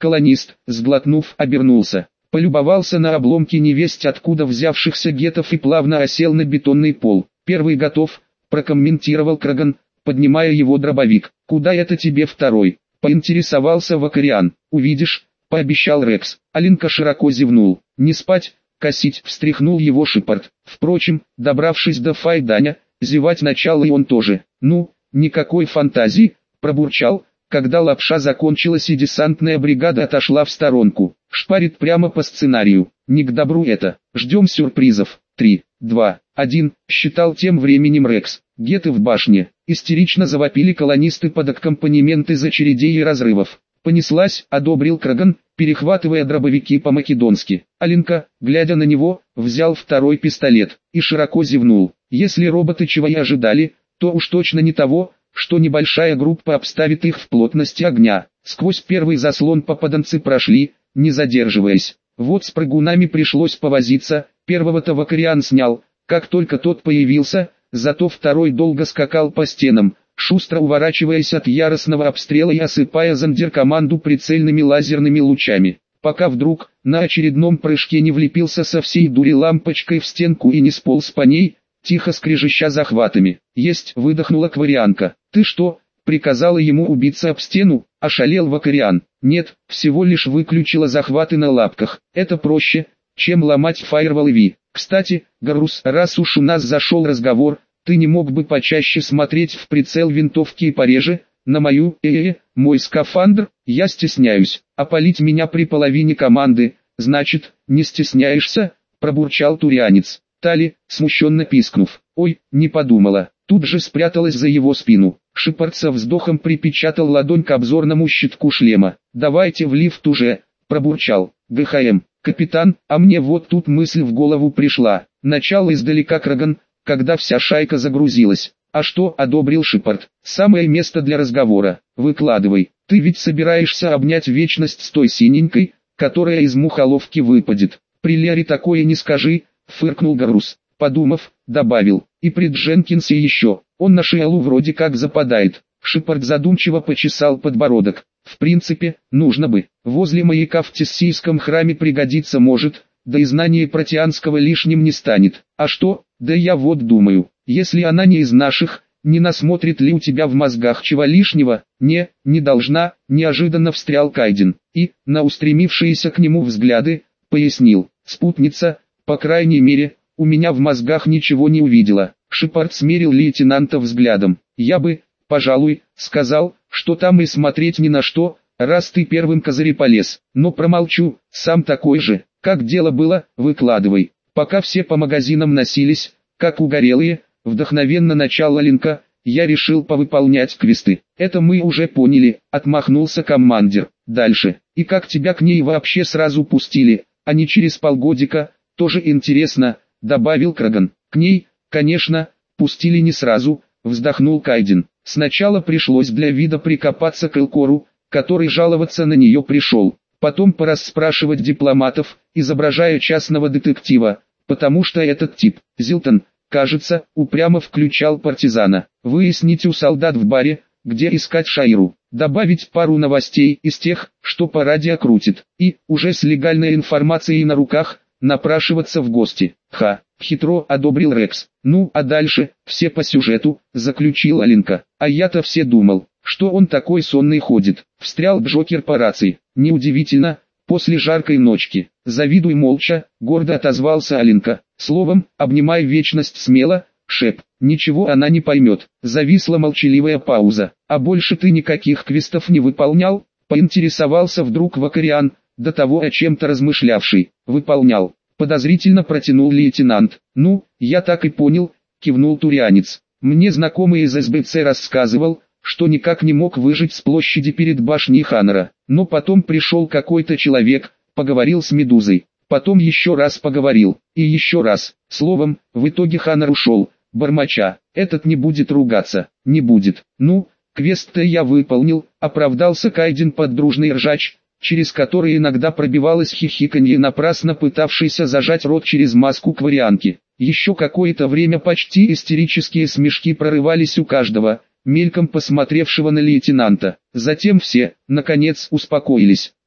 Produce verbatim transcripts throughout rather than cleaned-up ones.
Колонист, сглотнув, обернулся. Полюбовался на обломки невесть откуда взявшихся гетов и плавно осел на бетонный пол. «Первый готов», — прокомментировал Краган, поднимая его дробовик. «Куда это тебе второй?» — поинтересовался Вакариан. «Увидишь», — пообещал Рекс. Алинка широко зевнул. «Не спать, косить», — встряхнул его Шепард. Впрочем, добравшись до Файданя, зевать начал и он тоже. «Ну, никакой фантазии», — пробурчал, когда лапша закончилась и десантная бригада отошла в сторонку. «Шпарит прямо по сценарию. Не к добру это. Ждем сюрпризов». «Три, два, один», — считал тем временем Рекс. «Геты в башне». Истерично завопили колонисты под аккомпанемент из очередей и разрывов. «Понеслась», — одобрил Краган, перехватывая дробовики по-македонски. Алинка, глядя на него, взял второй пистолет и широко зевнул. Если роботы чего и ожидали, то уж точно не того, что небольшая группа обставит их в плотности огня. Сквозь первый заслон попаданцы прошли, не задерживаясь. Вот с прыгунами пришлось повозиться, первого-то Вакариан снял, как только тот появился, зато второй долго скакал по стенам, шустро уворачиваясь от яростного обстрела и осыпая зондеркоманду прицельными лазерными лучами, пока вдруг, на очередном прыжке не влепился со всей дури лампочкой в стенку и не сполз по ней, тихо скрежеща захватами. «Есть!» — выдохнула Кварианка. «Ты что, приказала ему убиться об стену?» — ошалел Вакариан. «Нет, всего лишь выключила захваты на лапках. Это проще, чем ломать фаервол Ви. Кстати, Гарус, раз уж у нас зашел разговор, ты не мог бы почаще смотреть в прицел винтовки и пореже, на мою, э-э, мой скафандр? Я стесняюсь, опалить меня при половине команды, значит, не стесняешься?» — пробурчал турианец. Тали, смущенно пискнув, «Ой, не подумала», тут же спряталась за его спину. Шепард со вздохом припечатал ладонь к обзорному щитку шлема. «Давайте в лифт уже», — пробурчал. «ГХМ, капитан, а мне вот тут мысль в голову пришла. Начало издалека, Краган, когда вся шайка загрузилась». «А что?» — одобрил Шепард. «Самое место для разговора. Выкладывай. Ты ведь собираешься обнять вечность с той синенькой, которая из мухоловки выпадет. При Лере такое не скажи», — фыркнул Гарус. Подумав, добавил. «И при Дженкинсе еще. Он на Шиалу вроде как западает». Шепард задумчиво почесал подбородок. «В принципе, нужно бы. Возле маяка в Тессийском храме пригодиться может, да и знание протеанского лишним не станет. А что? Да я вот думаю, если она не из наших, не насмотрит ли у тебя в мозгах чего лишнего?» «Не, не должна», — неожиданно встрял Кайден. И, на устремившиеся к нему взгляды, пояснил. «Спутница, по крайней мере, у меня в мозгах ничего не увидела». Шепард смерил лейтенанта взглядом. «Я бы, пожалуй, сказал, что там и смотреть ни на что, раз ты первым козырь полез. Но промолчу, сам такой же. Как дело было, выкладывай». Пока все по магазинам носились, как угорелые, вдохновенно начала Линка, я решил повыполнять квесты. «Это мы уже поняли», — отмахнулся командир. «Дальше. И как тебя к ней вообще сразу пустили, а не через полгодика, тоже интересно», — добавил Краган. «К ней, конечно, пустили не сразу», — вздохнул Кайден. «Сначала пришлось для вида прикопаться к Элкору, который жаловаться на нее пришел. Потом порасспрашивать дипломатов, изображая частного детектива, потому что этот тип, Зилтон, кажется, упрямо включал партизана. Выяснить у солдат в баре, где искать Шаиру. Добавить пару новостей из тех, что по радио крутит. И, уже с легальной информацией на руках, напрашиваться в гости». «Ха», — хитро одобрил Рекс. «Ну, а дальше, все по сюжету», — заключила Алинка. «А я-то все думал, что он такой сонный ходит», — встрял Джокер по рации. «Неудивительно, после жаркой ночки. Завидуй молча», — гордо отозвался Алинка. «Словом, обнимай вечность смело, Шеп». «Ничего она не поймет». Зависла молчаливая пауза. «А больше ты никаких квестов не выполнял?» — поинтересовался вдруг Вакариан, до того о чем-то размышлявший. «Выполнял», — подозрительно протянул лейтенант. «Ну, я так и понял», — кивнул турианец. «Мне знакомый из эс бэ цэ рассказывал, что никак не мог выжить с площади перед башней Ханнера. Но потом пришел какой-то человек, поговорил с Медузой, потом еще раз поговорил, и еще раз. Словом, в итоге Ханнер ушел, бормоча. Этот не будет ругаться, не будет. Ну, квест-то я выполнил», — оправдался Кайден под дружный ржач, через который иногда пробивалось хихиканье, напрасно пытавшийся зажать рот через маску Кварианки. Еще какое-то время почти истерические смешки прорывались у каждого, мельком посмотревшего на лейтенанта. Затем все, наконец, успокоились.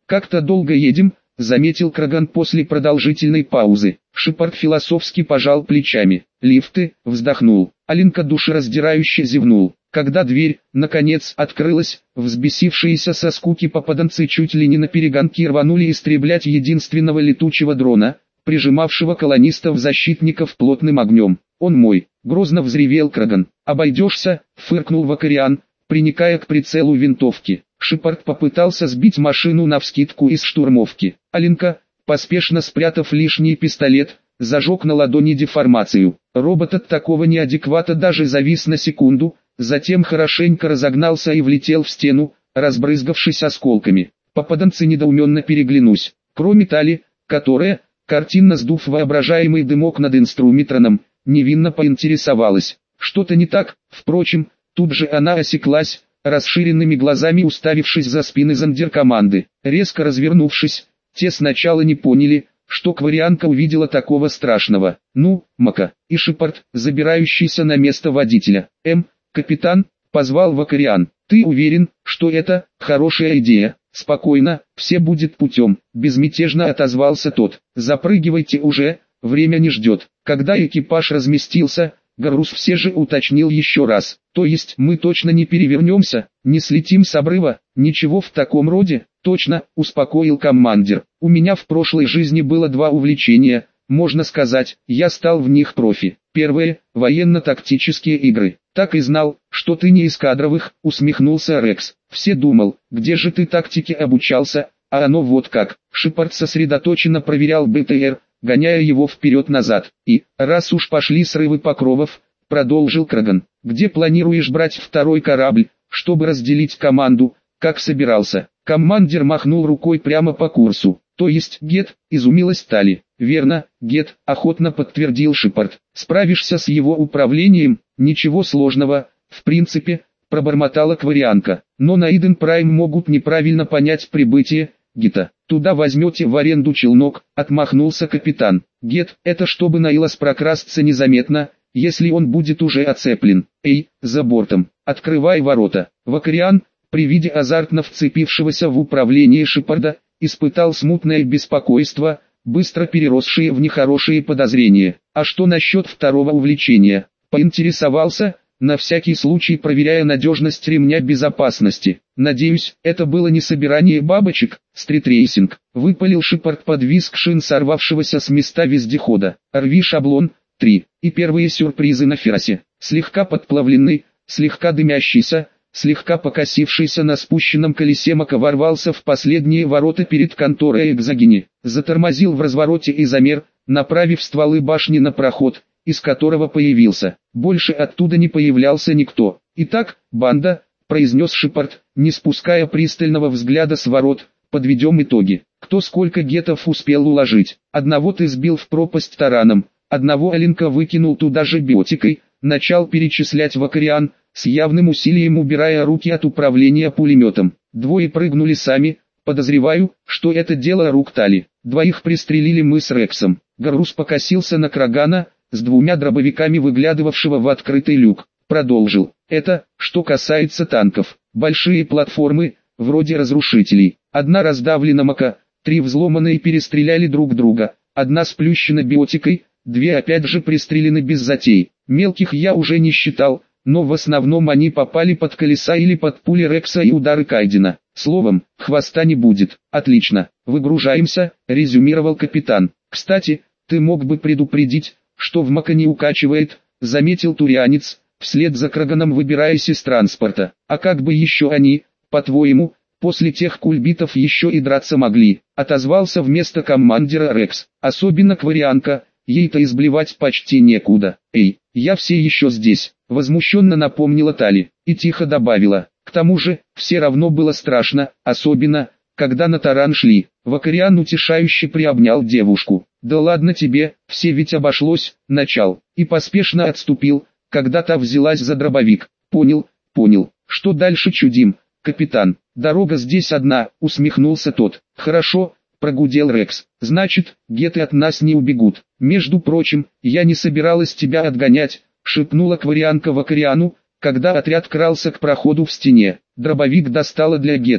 Как-то долго едем, заметил Краган после продолжительной паузы. Шепард философски пожал плечами. Лифты, вздохнул. Алинка душераздирающе зевнул. Когда дверь, наконец, открылась, взбесившиеся со скуки попаданцы чуть ли не наперегонки рванули истреблять единственного летучего дрона, прижимавшего колонистов-защитников плотным огнем. «Он мой!» — грозно взревел Краган. «Обойдешься!» — фыркнул Вакариан, приникая к прицелу винтовки. Шепард попытался сбить машину навскидку из штурмовки. Алинка, поспешно спрятав лишний пистолет, зажег на ладони деформацию. Робот от такого неадеквата даже завис на секунду, затем хорошенько разогнался и влетел в стену, разбрызгавшись осколками. Попаданцы недоуменно переглянулись. Кроме Тали, которая, картинно сдув воображаемый дымок над инструментроном, невинно поинтересовалась. Что-то не так, впрочем, тут же она осеклась, расширенными глазами уставившись за спины зондеркоманды. Резко развернувшись, те сначала не поняли, что Кварианка увидела такого страшного. «Ну, Мака!» И Шепард, забирающийся на место водителя. «Эм, капитан!» — позвал Вакариан. «Ты уверен, что это хорошая идея?» «Спокойно, все будет путем», — безмятежно отозвался тот. «Запрыгивайте уже, время не ждет». Когда экипаж разместился, Гарус все же уточнил еще раз. «То есть мы точно не перевернемся, не слетим с обрыва, ничего в таком роде?» «Точно», — успокоил командир. «У меня в прошлой жизни было два увлечения, можно сказать, я стал в них профи. Первое — военно-тактические игры». «Так и знал, что ты не из кадровых», — усмехнулся Рекс. «Все думал, где же ты тактике обучался, а оно вот как». Шепард сосредоточенно проверял БТР, гоняя его вперед-назад. «И, раз уж пошли срывы покровов», — продолжил Краган, — «где планируешь брать второй корабль, чтобы разделить команду, как собирался?» Командир махнул рукой прямо по курсу. «То есть, Гет», — изумилась Тали. «Верно, Гет», — охотно подтвердил Шепард. «Справишься с его управлением, ничего сложного, в принципе», — пробормотала Кварианка. «Но на Иден Прайм могут неправильно понять прибытие, Гета. Туда возьмете в аренду челнок», — отмахнулся капитан. «Гет, это чтобы на Илос прокрасться незаметно, если он будет уже оцеплен. Эй, за бортом, открывай ворота». Вакариан, при виде азартно вцепившегося в управление Шепарда, испытал смутное беспокойство, быстро переросшие в нехорошие подозрения. «А что насчет второго увлечения?» — поинтересовался, на всякий случай проверяя надежность ремня безопасности. «Надеюсь, это было не собирание бабочек, стритрейсинг», — выпалил Шепард под визг шин сорвавшегося с места вездехода. «Рви шаблон, три. И первые сюрпризы на Ферросе. Слегка подплавленный, слегка дымящийся, слегка покосившийся на спущенном колесе Мака ворвался в последние ворота перед конторой Экзогени, затормозил в развороте и замер, направив стволы башни на проход, из которого появился. Больше оттуда не появлялся никто. «Итак, банда», — произнес Шепард, не спуская пристального взгляда с ворот, — «подведем итоги. Кто сколько гетов успел уложить? Одного ты сбил в пропасть тараном, одного Алинка выкинул туда же биотикой», — начал перечислять Вакариан, с явным усилием убирая руки от управления пулеметом. «Двое прыгнули сами, подозреваю, что это дело рук Тали. Двоих пристрелили мы с Рексом». Гарус покосился на Крагана, с двумя дробовиками выглядывавшего в открытый люк. Продолжил. «Это, что касается танков. Большие платформы, вроде разрушителей. Одна раздавлена Мака, три взломаны и перестреляли друг друга, одна сплющена биотикой, две опять же пристрелены без затей. Мелких я уже не считал, но в основном они попали под колеса или под пули Рекса и удары Кайдена. Словом, хвоста не будет». «Отлично, выгружаемся», — резюмировал капитан. «Кстати, ты мог бы предупредить, что в Мака не укачивает», — заметил турианец, вслед за Краганом выбираясь из транспорта. «А как бы еще они, по-твоему, после тех кульбитов еще и драться могли?» — отозвался вместо командира Рекс. «Особенно Кварианка, ей-то изблевать почти некуда». «Эй, я все еще здесь», — возмущенно напомнила Тали, и тихо добавила. «К тому же, все равно было страшно, особенно, когда на таран шли». Вакариан утешающе приобнял девушку. «Да ладно тебе, все ведь обошлось», — начал, и поспешно отступил, когда та взялась за дробовик. «Понял, понял, что дальше чудим, капитан?» «Дорога здесь одна», — усмехнулся тот. «Хорошо», — прогудел Рекс, — «значит, геты от нас не убегут. Между прочим, я не собиралась тебя отгонять», — шепнула Кварианка Вакариану, когда отряд крался к проходу в стене. «Дробовик достала для гетов.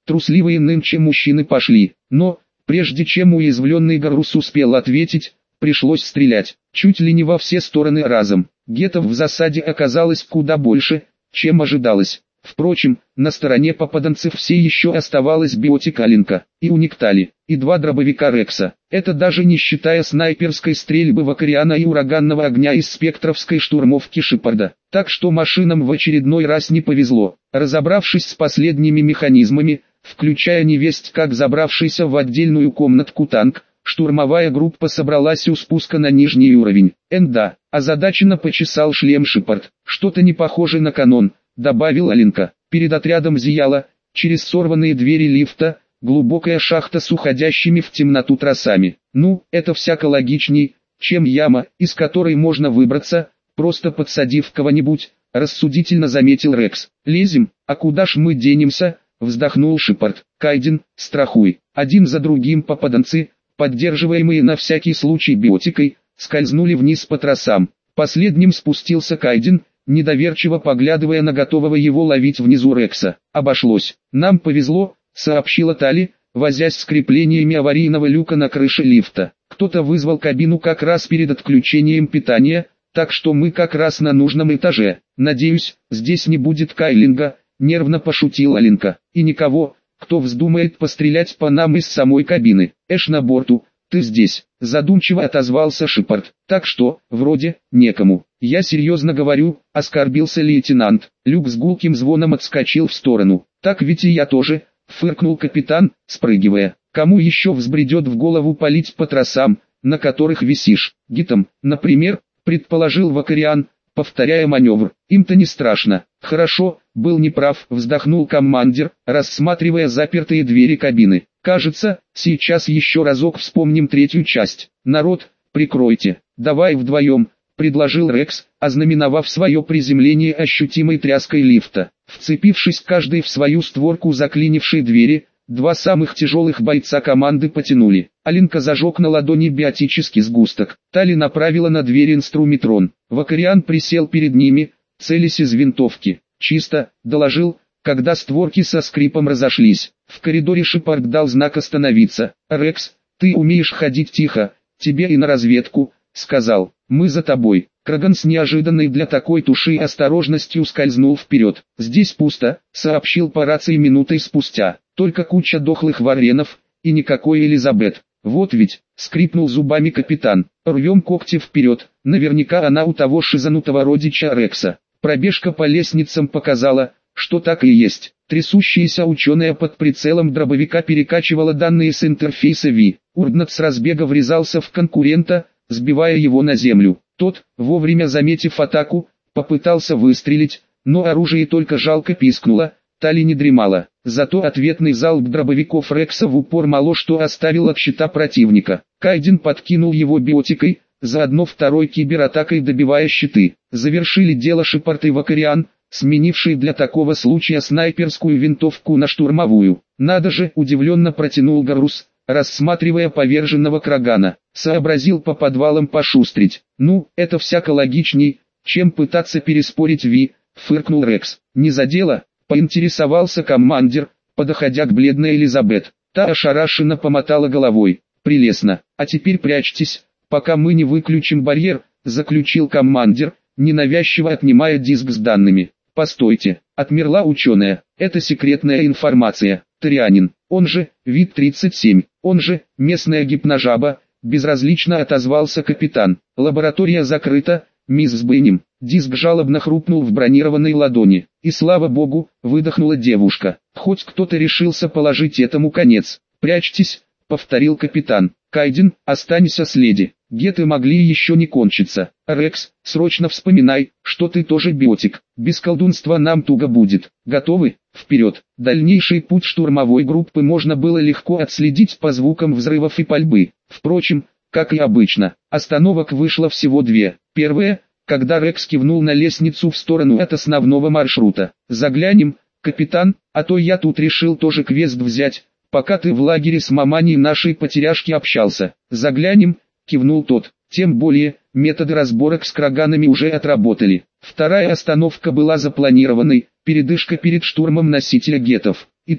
Трусливые нынче мужчины пошли, но, прежде чем уязвленный Гаррус успел ответить, пришлось стрелять, чуть ли не во все стороны разом. Гетов в засаде оказалось куда больше, чем ожидалось. Впрочем, на стороне попаданцев все еще оставалась биотик Аленка, и Униктали, и два дробовика Рекса. Это даже не считая снайперской стрельбы Вакариана и ураганного огня из спектровской штурмовки Шепарда. Так что машинам в очередной раз не повезло. Разобравшись с последними механизмами, включая невесть как забравшийся в отдельную комнатку танк, штурмовая группа собралась у спуска на нижний уровень. Энда, озадаченно почесал шлем Шепард. Что-то не похоже на канон, добавил Аленка. Перед отрядом зияла, через сорванные двери лифта, глубокая шахта с уходящими в темноту тросами. Ну, это всяко логичней, чем яма, из которой можно выбраться, просто подсадив кого-нибудь, рассудительно заметил Рекс. Лезем, а куда ж мы денемся, вздохнул Шепард. Кайден, страхуй. Один за другим попаданцы, поддерживаемые на всякий случай биотикой, скользнули вниз по тросам. Последним спустился Кайден, недоверчиво поглядывая на готового его ловить внизу Рекса. Обошлось. Нам повезло, сообщила Тали, возясь с креплениями аварийного люка на крыше лифта. Кто-то вызвал кабину как раз перед отключением питания, так что мы как раз на нужном этаже. Надеюсь, здесь не будет Кайлинга, нервно пошутил Аленка. И никого, кто вздумает пострелять по нам из самой кабины. Эш на борту, ты здесь, задумчиво отозвался Шепард. Так что, вроде, некому. Я серьезно говорю, оскорбился лейтенант. Люк с гулким звоном отскочил в сторону. Так ведь и я тоже, фыркнул капитан, спрыгивая. Кому еще взбредет в голову палить по тросам, на которых висишь? Гитам, например, предположил Вакариан, повторяя маневр. Им-то не страшно. Хорошо, был неправ, вздохнул командир, рассматривая запертые двери кабины. Кажется, сейчас еще разок вспомним третью часть. Народ, прикройте. Давай вдвоем, предложил Рекс, ознаменовав свое приземление ощутимой тряской лифта. Вцепившись каждый в свою створку заклинившей двери, два самых тяжелых бойца команды потянули. Аленка зажег на ладони биотический сгусток. Тали направила на дверь инструментрон. Вакариан присел перед ними, целясь из винтовки. «Чисто», — доложил, когда створки со скрипом разошлись. В коридоре Шепард дал знак остановиться. «Рекс, ты умеешь ходить тихо, тебе и на разведку», — сказал. «Мы за тобой». Краган с неожиданной для такой туши осторожностью скользнул вперед. «Здесь пусто», — сообщил по рации минутой спустя. «Только куча дохлых варенов, и никакой Элизабет». «Вот ведь», — скрипнул зубами капитан. «Рвем когти вперед, наверняка она у того шизанутого родича Рекса». Пробежка по лестницам показала, что так и есть. Трясущаяся ученая под прицелом дробовика перекачивала данные с интерфейса Ви. Урднат с разбега врезался в конкурента, сбивая его на землю. Тот, вовремя заметив атаку, попытался выстрелить, но оружие только жалко пискнуло. Тали не дремала. Зато ответный залп дробовиков Рекса в упор мало что оставил от щита противника. Кайден подкинул его биотикой, заодно второй кибератакой добивая щиты. Завершили дело Шепард и Вакариан, сменивший для такого случая снайперскую винтовку на штурмовую. «Надо же!» — удивленно протянул Гаррус, рассматривая поверженного Крагана. Сообразил по подвалам пошустрить. «Ну, это всяко логичней, чем пытаться переспорить Ви», — фыркнул Рекс. «Не задело?» — поинтересовался командир, подходя к бледной Элизабет. Та ошарашенно помотала головой. «Прелестно. А теперь прячьтесь, пока мы не выключим барьер», — заключил командир, ненавязчиво отнимая диск с данными. «Постойте», — отмерла ученая. «Это секретная информация. Торианин, он же, вид тридцать семь, он же, местная гипножаба», — безразлично отозвался капитан. «Лаборатория закрыта, мисс Сбейнем». Диск жалобно хрупнул в бронированной ладони. «И слава богу», — выдохнула девушка. «Хоть кто-то решился положить этому конец». «Прячьтесь», — повторил капитан. «Кайден, останься с леди. Геты могли еще не кончиться. Рекс, срочно вспоминай, что ты тоже биотик. Без колдунства нам туго будет. Готовы? Вперед!» Дальнейший путь штурмовой группы можно было легко отследить по звукам взрывов и пальбы. Впрочем, как и обычно, остановок вышло всего две. Первая, когда Рекс кивнул на лестницу в сторону от основного маршрута. «Заглянем, капитан, а то я тут решил тоже квест взять, пока ты в лагере с маманей нашей потеряшки общался». «Заглянем», — кивнул тот. Тем более, методы разборок с краганами уже отработали. Вторая остановка была запланированной, передышка перед штурмом носителя гетов. Итак,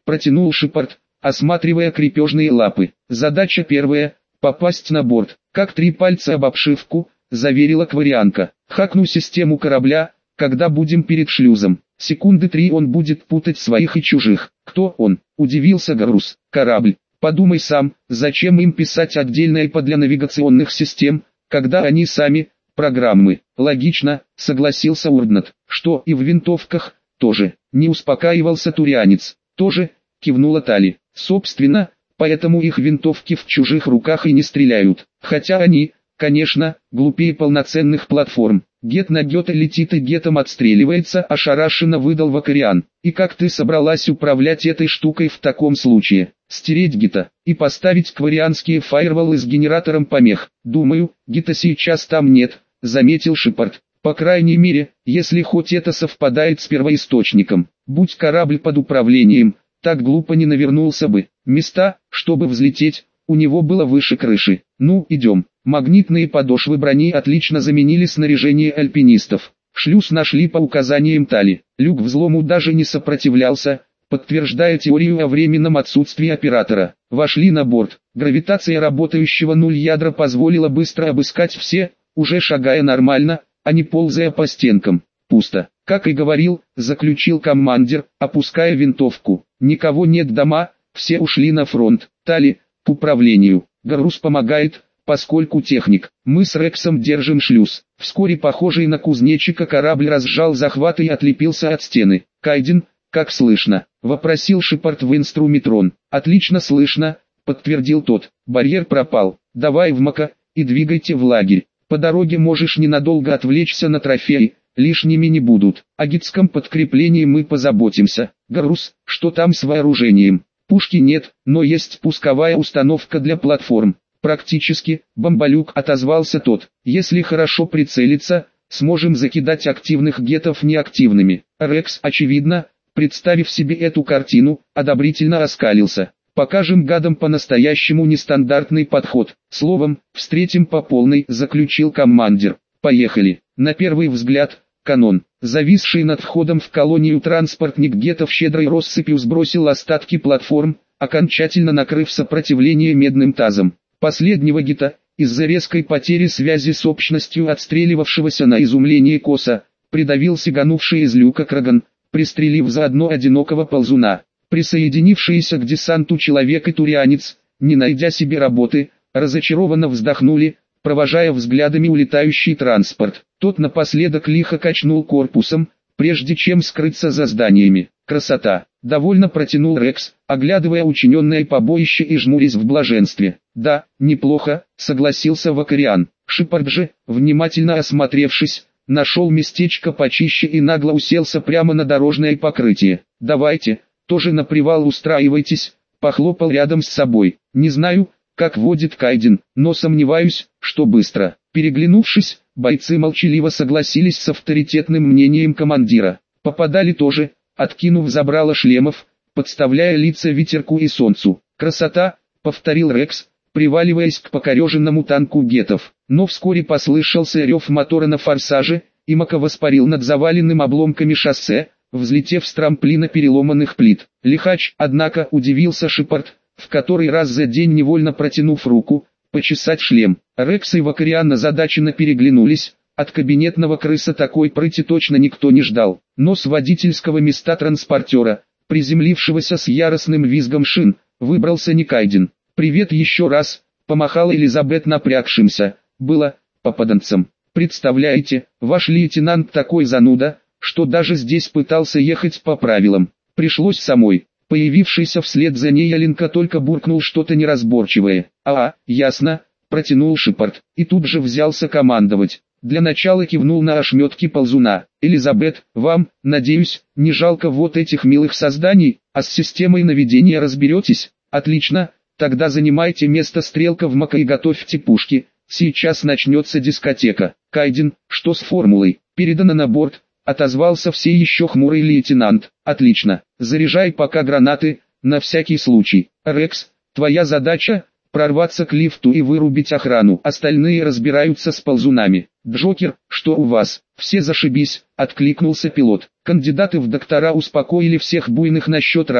протянул Шепард, осматривая крепежные лапы. Задача первая — попасть на борт, как три пальца об обшивку, заверила Кварианка. Хакну систему корабля, когда будем перед шлюзом. Секунды три он будет путать своих и чужих. Кто он? Удивился Гарус. Корабль. Подумай сам, зачем им писать отдельное ай пи для навигационных систем, когда они сами программы. Логично, согласился Урднат. Что и в винтовках тоже. Не успокаивался турианец. Тоже, кивнула Тали. Собственно, поэтому их винтовки в чужих руках и не стреляют. Хотя они, конечно, глупее полноценных платформ. Гет на Гета летит и Гетом отстреливается, ошарашенно выдал Вакариан. И как ты собралась управлять этой штукой в таком случае? Стереть Гета и поставить кварианские фаерволы с генератором помех. Думаю, Гета сейчас там нет, заметил Шепард. По крайней мере, если хоть это совпадает с первоисточником. Будь корабль под управлением, так глупо не навернулся бы. Места, чтобы взлететь, у него было выше крыши. Ну, идем. Магнитные подошвы брони отлично заменили снаряжение альпинистов. Шлюз нашли по указаниям Тали. Люк взлому даже не сопротивлялся, подтверждая теорию о временном отсутствии оператора. Вошли на борт. Гравитация работающего нуль ядра позволила быстро обыскать все, уже шагая нормально, а не ползая по стенкам. Пусто. Как и говорил, заключил командир, опуская винтовку. Никого нет дома, все ушли на фронт. Тали, к управлению. Гарус помогает, поскольку техник. Мы с Рексом держим шлюз. Вскоре похожий на кузнечика корабль разжал захват и отлепился от стены. Кайден, как слышно? Вопросил Шепард в инструментрон. Отлично слышно, подтвердил тот. Барьер пропал. Давай в Мака и двигайте в лагерь. По дороге можешь ненадолго отвлечься на трофеи, лишними не будут. О гидском подкреплении мы позаботимся. Гарус, что там с вооружением? Пушки нет, но есть пусковая установка для платформ. Практически, бомболюк, отозвался тот. Если хорошо прицелиться, сможем закидать активных гетов неактивными. Рекс, очевидно, представив себе эту картину, одобрительно оскалился. Покажем гадам по-настоящему нестандартный подход. Словом, встретим по полной, заключил командир. Поехали. На первый взгляд, канон. Зависший над входом в колонию транспортник гетов щедрой россыпью сбросил остатки платформ, окончательно накрыв сопротивление медным тазом. Последнего гета, из-за резкой потери связи с общностью отстреливавшегося на изумление коса, придавил сиганувший из люка Краган, пристрелив заодно одинокого ползуна. Присоединившиеся к десанту человек и турианец, не найдя себе работы, разочарованно вздохнули, провожая взглядами улетающий транспорт. Тот напоследок лихо качнул корпусом, прежде чем скрыться за зданиями. Красота! Довольно протянул Рекс, оглядывая учиненное побоище и жмурясь в блаженстве. Да, неплохо, согласился Вакариан. Шепард же, внимательно осмотревшись, нашел местечко почище и нагло уселся прямо на дорожное покрытие. Давайте, тоже на привал устраивайтесь, похлопал рядом с собой. Не знаю, как водит Кайден, но сомневаюсь, что быстро. Переглянувшись, бойцы молчаливо согласились с авторитетным мнением командира. Попадали тоже, откинув забрало шлемов, подставляя лица ветерку и солнцу. «Красота», — повторил Рекс, приваливаясь к покореженному танку гетов. Но вскоре послышался рев мотора на форсаже, и Мака воспарил над заваленным обломками шоссе, взлетев с трамплина переломанных плит. Лихач, однако, удивился Шепард, в который раз за день невольно протянув руку, почесать шлем. Рекс и Вакариан озадаченно переглянулись. От кабинетного крыса такой прыти точно никто не ждал. Но с водительского места транспортера, приземлившегося с яростным визгом шин, выбрался не Кайден. «Привет еще раз», — помахала Элизабет напрягшимся. «Было, попаданцем. Представляете, ваш лейтенант такой зануда, что даже здесь пытался ехать по правилам. Пришлось самой». Появившийся вслед за ней Аленка только буркнул что-то неразборчивое. «А, ясно», — протянул Шепард, и тут же взялся командовать. Для начала кивнул на ошметки ползуна. «Элизабет, вам, надеюсь, не жалко вот этих милых созданий, а с системой наведения разберетесь? Отлично, тогда занимайте место стрелка в Мака и готовьте пушки, сейчас начнется дискотека». «Кайден, что с формулой? Передано на борт», — отозвался все еще хмурый лейтенант. «Отлично, заряжай пока гранаты, на всякий случай. Рекс, твоя задача — прорваться к лифту и вырубить охрану. Остальные разбираются с ползунами. Джокер, что у вас?» «Все зашибись», — откликнулся пилот. Кандидаты в доктора успокоили всех буйных насчет раз,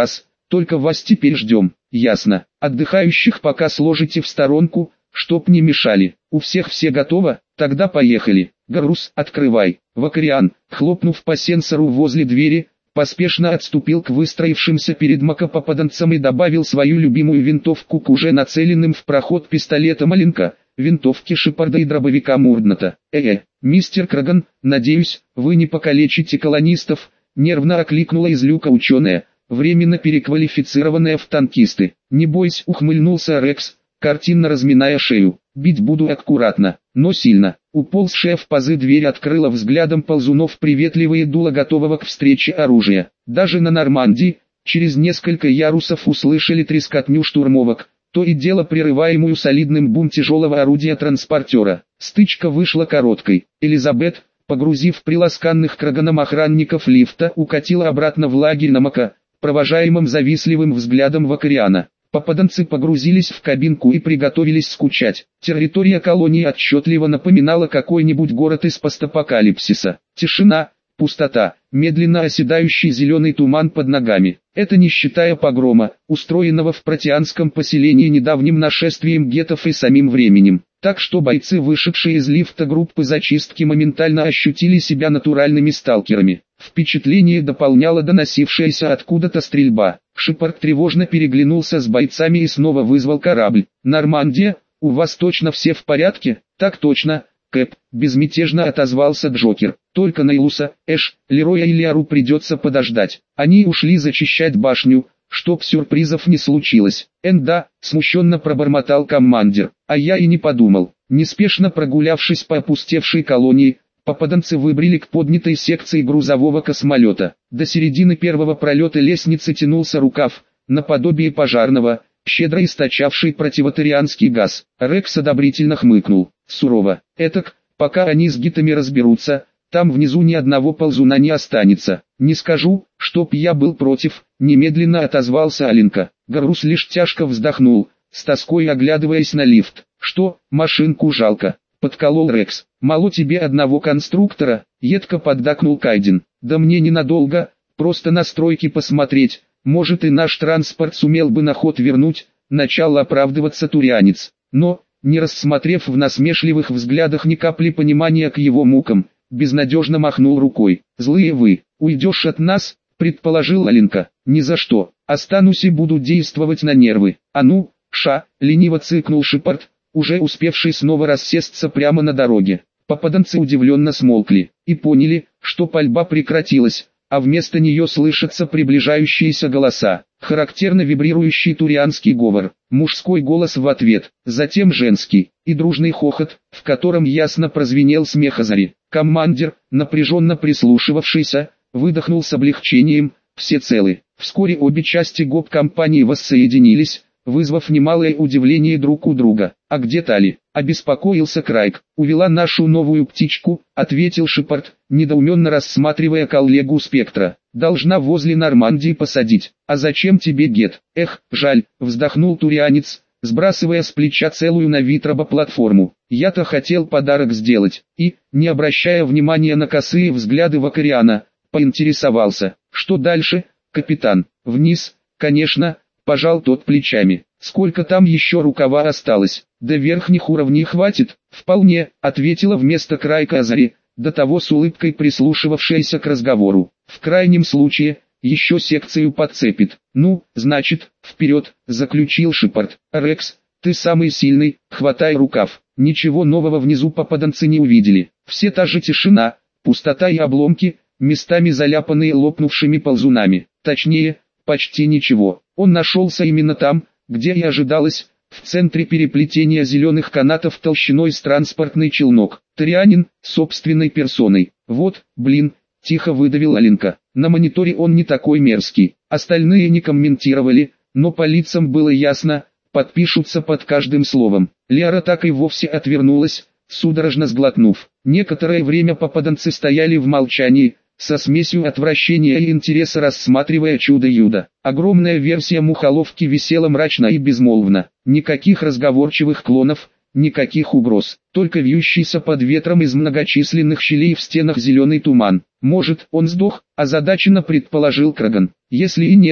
только вас теперь ждем. Ясно. Отдыхающих пока сложите в сторонку, чтоб не мешали. У всех все готово? Тогда поехали. Гарус, открывай. Вакариан, хлопнув по сенсору возле двери, поспешно отступил к выстроившимся перед макопопаданцам и добавил свою любимую винтовку к уже нацеленным в проход пистолетам Аленка, винтовки Шепарда и дробовика Мурдната. «Э-э, мистер Краган, надеюсь, вы не покалечите колонистов», нервно окликнула из люка ученая, временно переквалифицированная в танкисты. «Не бойся», ухмыльнулся Рекс, картинно разминая шею. «Бить буду аккуратно, но сильно». Уползшая в пазы дверь открыла взглядом ползунов приветливые дуло готового к встрече оружия. Даже на Нормандии, через несколько ярусов услышали трескотню штурмовок, то и дело прерываемую солидным бум тяжелого орудия транспортера. Стычка вышла короткой. Элизабет, погрузив приласканных Краганом охранников лифта, укатила обратно в лагерь на Мака, провожаемым завистливым взглядом Вакариана. Попаданцы погрузились в кабинку и приготовились скучать. Территория колонии отчетливо напоминала какой-нибудь город из постапокалипсиса. Тишина, пустота, медленно оседающий зеленый туман под ногами. Это не считая погрома, устроенного в протеанском поселении недавним нашествием геттов и самим временем. Так что бойцы, вышедшие из лифта группы зачистки, моментально ощутили себя натуральными сталкерами. Впечатление дополняла доносившаяся откуда-то стрельба. Шепард тревожно переглянулся с бойцами и снова вызвал корабль. «Нормандия, у вас точно все в порядке?» «Так точно, Кэп», безмятежно отозвался Джокер. «Только Нейлуса, Эш, Лероя и Лиару придется подождать. Они ушли зачищать башню, чтоб сюрпризов не случилось». «Энда», смущенно пробормотал командир. «А я и не подумал». Неспешно прогулявшись по опустевшей колонии, попаданцы выбрели к поднятой секции грузового космолета. До середины первого пролета лестницы тянулся рукав, наподобие пожарного, щедро источавший противотарианский газ. Рекс одобрительно хмыкнул. Сурово. Этак, пока они с гитами разберутся, там внизу ни одного ползуна не останется. Не скажу, чтоб я был против, немедленно отозвался Аленка. Гарус лишь тяжко вздохнул, с тоской оглядываясь на лифт. Что, машинку жалко? Подколол Рекс. «Мало тебе одного конструктора», — едко поддакнул Кайден. «Да мне ненадолго, просто на стройки посмотреть, может и наш транспорт сумел бы на ход вернуть», — начал оправдываться турианец. Но, не рассмотрев в насмешливых взглядах ни капли понимания к его мукам, безнадежно махнул рукой. «Злые вы, уйдешь от нас?» — предположил Аленка. «Ни за что, останусь и буду действовать на нервы». «А ну, ша», — лениво цыкнул Шепард, уже успевший снова рассесться прямо на дороге. Попаданцы удивленно смолкли и поняли, что пальба прекратилась, а вместо нее слышатся приближающиеся голоса, характерно вибрирующий турианский говор, мужской голос в ответ, затем женский, и дружный хохот, в котором ясно прозвенел смех Азари. Командир, напряженно прислушивавшийся, выдохнул с облегчением, все целы. Вскоре обе части гоп-компании воссоединились, вызвав немалое удивление друг у друга. «А где Тали?» — обеспокоился Крайк. «Увела нашу новую птичку», — ответил Шепард, недоуменно рассматривая коллегу Спектра. «Должна возле Нормандии посадить. А зачем тебе Гет?» «Эх, жаль», — вздохнул турианец, сбрасывая с плеча целую на вид платформу. «Я-то хотел подарок сделать». И, не обращая внимания на косые взгляды Вакариана, поинтересовался. «Что дальше, капитан?» «Вниз, конечно», — пожал тот плечами. «Сколько там еще рукава осталось?» «До верхних уровней хватит?» «Вполне», — ответила вместо Крайка Азари, до того с улыбкой прислушивавшаяся к разговору. «В крайнем случае, еще секцию подцепит». «Ну, значит, вперед», — заключил Шепард. «Рекс, ты самый сильный, хватай рукав». Ничего нового внизу попаданцы не увидели. Все та же тишина, пустота и обломки, местами заляпанные лопнувшими ползунами. Точнее, почти ничего. Он нашелся именно там, где и ожидалось, в центре переплетения зеленых канатов толщиной с транспортный челнок. Тарианин, собственной персоной. «Вот, блин», — тихо выдавил Аленка. На мониторе он не такой мерзкий. Остальные не комментировали, но по лицам было ясно, подпишутся под каждым словом. Лиара так и вовсе отвернулась, судорожно сглотнув. Некоторое время попаданцы стояли в молчании, со смесью отвращения и интереса рассматривая чудо-юдо. Огромная версия мухоловки висела мрачно и безмолвно. Никаких разговорчивых клонов, никаких угроз. Только вьющийся под ветром из многочисленных щелей в стенах зеленый туман. «Может, он сдох?» – озадаченно предположил Краган. «Если и нет,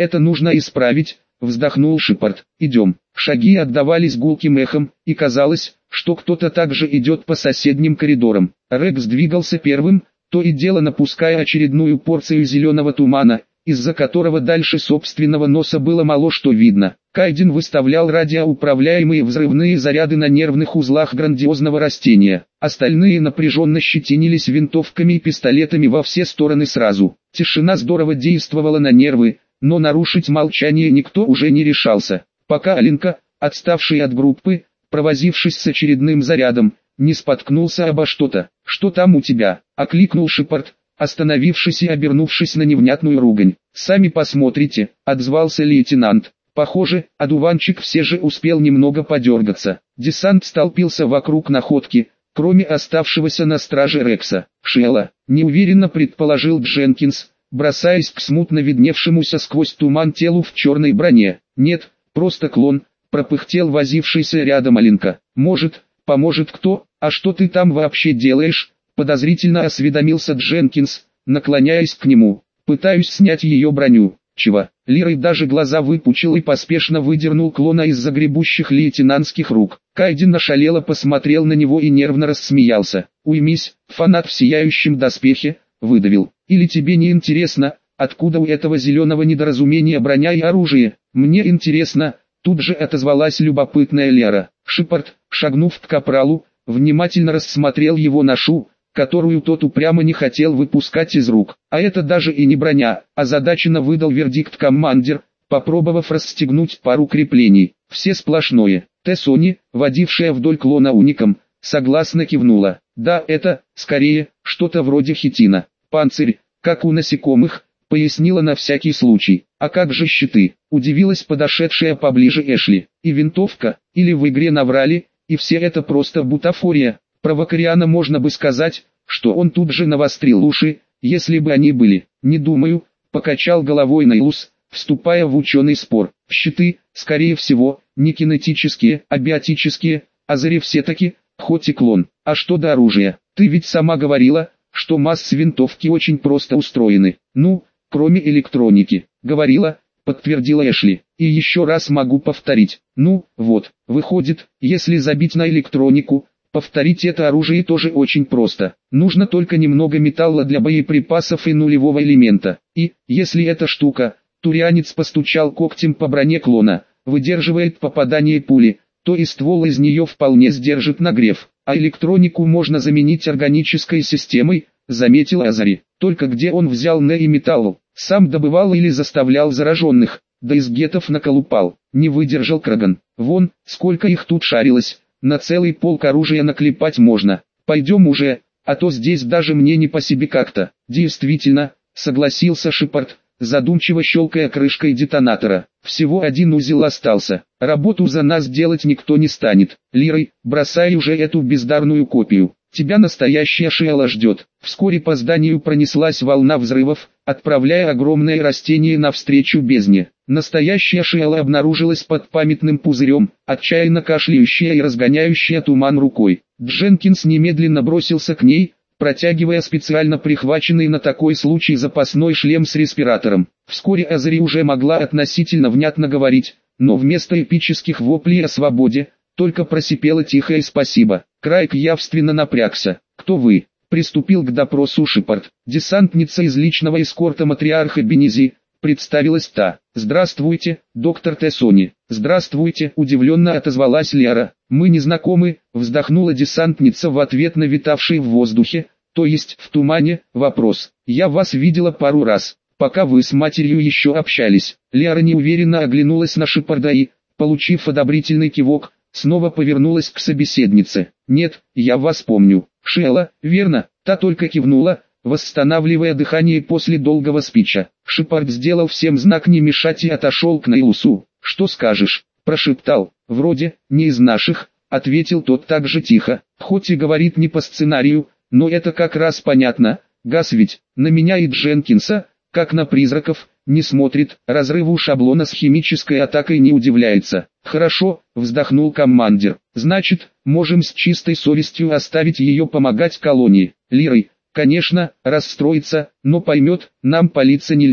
Это нужно исправить, вздохнул Шепард. Идем. Шаги отдавались гулким эхом, и казалось, что кто-то также идет по соседним коридорам. Рекс двигался первым, то и дело напуская очередную порцию зеленого тумана, из-за которого дальше собственного носа было мало что видно. Кайден выставлял радиоуправляемые взрывные заряды на нервных узлах грандиозного растения. Остальные напряженно щетинились винтовками и пистолетами во все стороны сразу. Тишина здорово действовала на нервы, но нарушить молчание никто уже не решался. Пока Аленка, отставший от группы, провозившись с очередным зарядом, не споткнулся обо что-то. «Что там у тебя?» — окликнул Шепард, остановившись и обернувшись на невнятную ругань. «Сами посмотрите», — отзвался лейтенант. Похоже, одуванчик все же успел немного подергаться. Десант столпился вокруг находки, кроме оставшегося на страже Рекса. «Шелла», — неуверенно предположил Дженкинс, бросаясь к смутно видневшемуся сквозь туман телу в черной броне. «Нет, просто клон», — пропыхтел возившийся рядом Аленка. «Может, поможет кто? А что ты там вообще делаешь?» — подозрительно осведомился Дженкинс, наклоняясь к нему. «Пытаюсь снять ее броню». «Чего?» Лирой даже глаза выпучил и поспешно выдернул клона из загребущих лейтенантских рук. Кайден ошалело посмотрел на него и нервно рассмеялся. «Уймись, фанат в сияющем доспехе», — выдавил. «Или тебе не интересно, откуда у этого зеленого недоразумения броня и оружие?» «Мне интересно», — тут же отозвалась любопытная Лера. Шепард, шагнув к капралу, внимательно рассмотрел его ношу, которую тот упрямо не хотел выпускать из рук. «А это даже и не броня», — озадаченно выдал вердикт командир, попробовав расстегнуть пару креплений. «Все сплошное». Тессони, водившая вдоль клона уником, согласно кивнула. «Да, это, скорее, что-то вроде хитина. Панцирь, как у насекомых», — пояснила на всякий случай. «А как же щиты?» — удивилась подошедшая поближе Эшли. «И винтовка, или в игре наврали, и все это просто бутафория». Про Вакариана можно бы сказать, что он тут же навострил уши, если бы они были. «Не думаю», — покачал головой Нейлус, вступая в ученый спор. «Щиты, скорее всего, не кинетические, а биотические, а Заре все-таки, хоть и клон. А что до оружия? Ты ведь сама говорила, что массы винтовки очень просто устроены. Ну, кроме электроники». «Говорила», — подтвердила Эшли. «И еще раз могу повторить. Ну, вот, выходит, если забить на электронику, повторить это оружие тоже очень просто. Нужно только немного металла для боеприпасов и нулевого элемента. И, если эта штука, турианец постучал когтем по броне клона, выдерживает попадание пули, то и ствол из нее вполне сдержит нагрев. А электронику можно заменить органической системой, заметил Азари. Только где он взял не и металл? Сам добывал или заставлял зараженных, да из гетов наколупал. Не выдержал Краган. Вон, сколько их тут шарилось. На целый полк оружия наклепать можно. Пойдем уже, а то здесь даже мне не по себе как-то». «Действительно», — согласился Шепард, задумчиво щелкая крышкой детонатора. «Всего один узел остался. Работу за нас делать никто не станет. Лирой, бросай уже эту бездарную копию. Тебя настоящая Шелла ждет». Вскоре по зданию пронеслась волна взрывов, отправляя огромное растение навстречу бездне. Настоящая Шелла обнаружилась под памятным пузырем, отчаянно кашляющая и разгоняющая туман рукой. Дженкинс немедленно бросился к ней, протягивая специально прихваченный на такой случай запасной шлем с респиратором. Вскоре Азари уже могла относительно внятно говорить, но вместо эпических воплей о свободе, только просипела тихое «спасибо». Крайк явственно напрягся. «Кто вы?» — приступил к допросу Шепард. «Десантница из личного эскорта матриарха Бенези», — представилась та. «Здравствуйте, доктор Тессони». «Здравствуйте», — удивленно отозвалась Лера. «Мы не знакомы», — вздохнула десантница в ответ на витавший в воздухе, то есть в тумане, вопрос. «Я вас видела пару раз, пока вы с матерью еще общались». Лера неуверенно оглянулась на Шепарда и, получив одобрительный кивок, снова повернулась к собеседнице. «Нет, я вас помню. Шелла, верно?» Та только кивнула, восстанавливая дыхание после долгого спича. Шепард сделал всем знак не мешать и отошел к Нейлусу. «Что скажешь?» – прошептал. «Вроде, не из наших», – ответил тот так же тихо. «Хоть и говорит не по сценарию, но это как раз понятно. Гас ведь, на меня и Дженкинса, как на призраков, не смотрит, разрыву шаблона с химической атакой не удивляется». «Хорошо», — вздохнул командир. «Значит, можем с чистой совестью оставить ее помогать колонии. Лирой, конечно, расстроится, но поймет, нам палиться нельзя».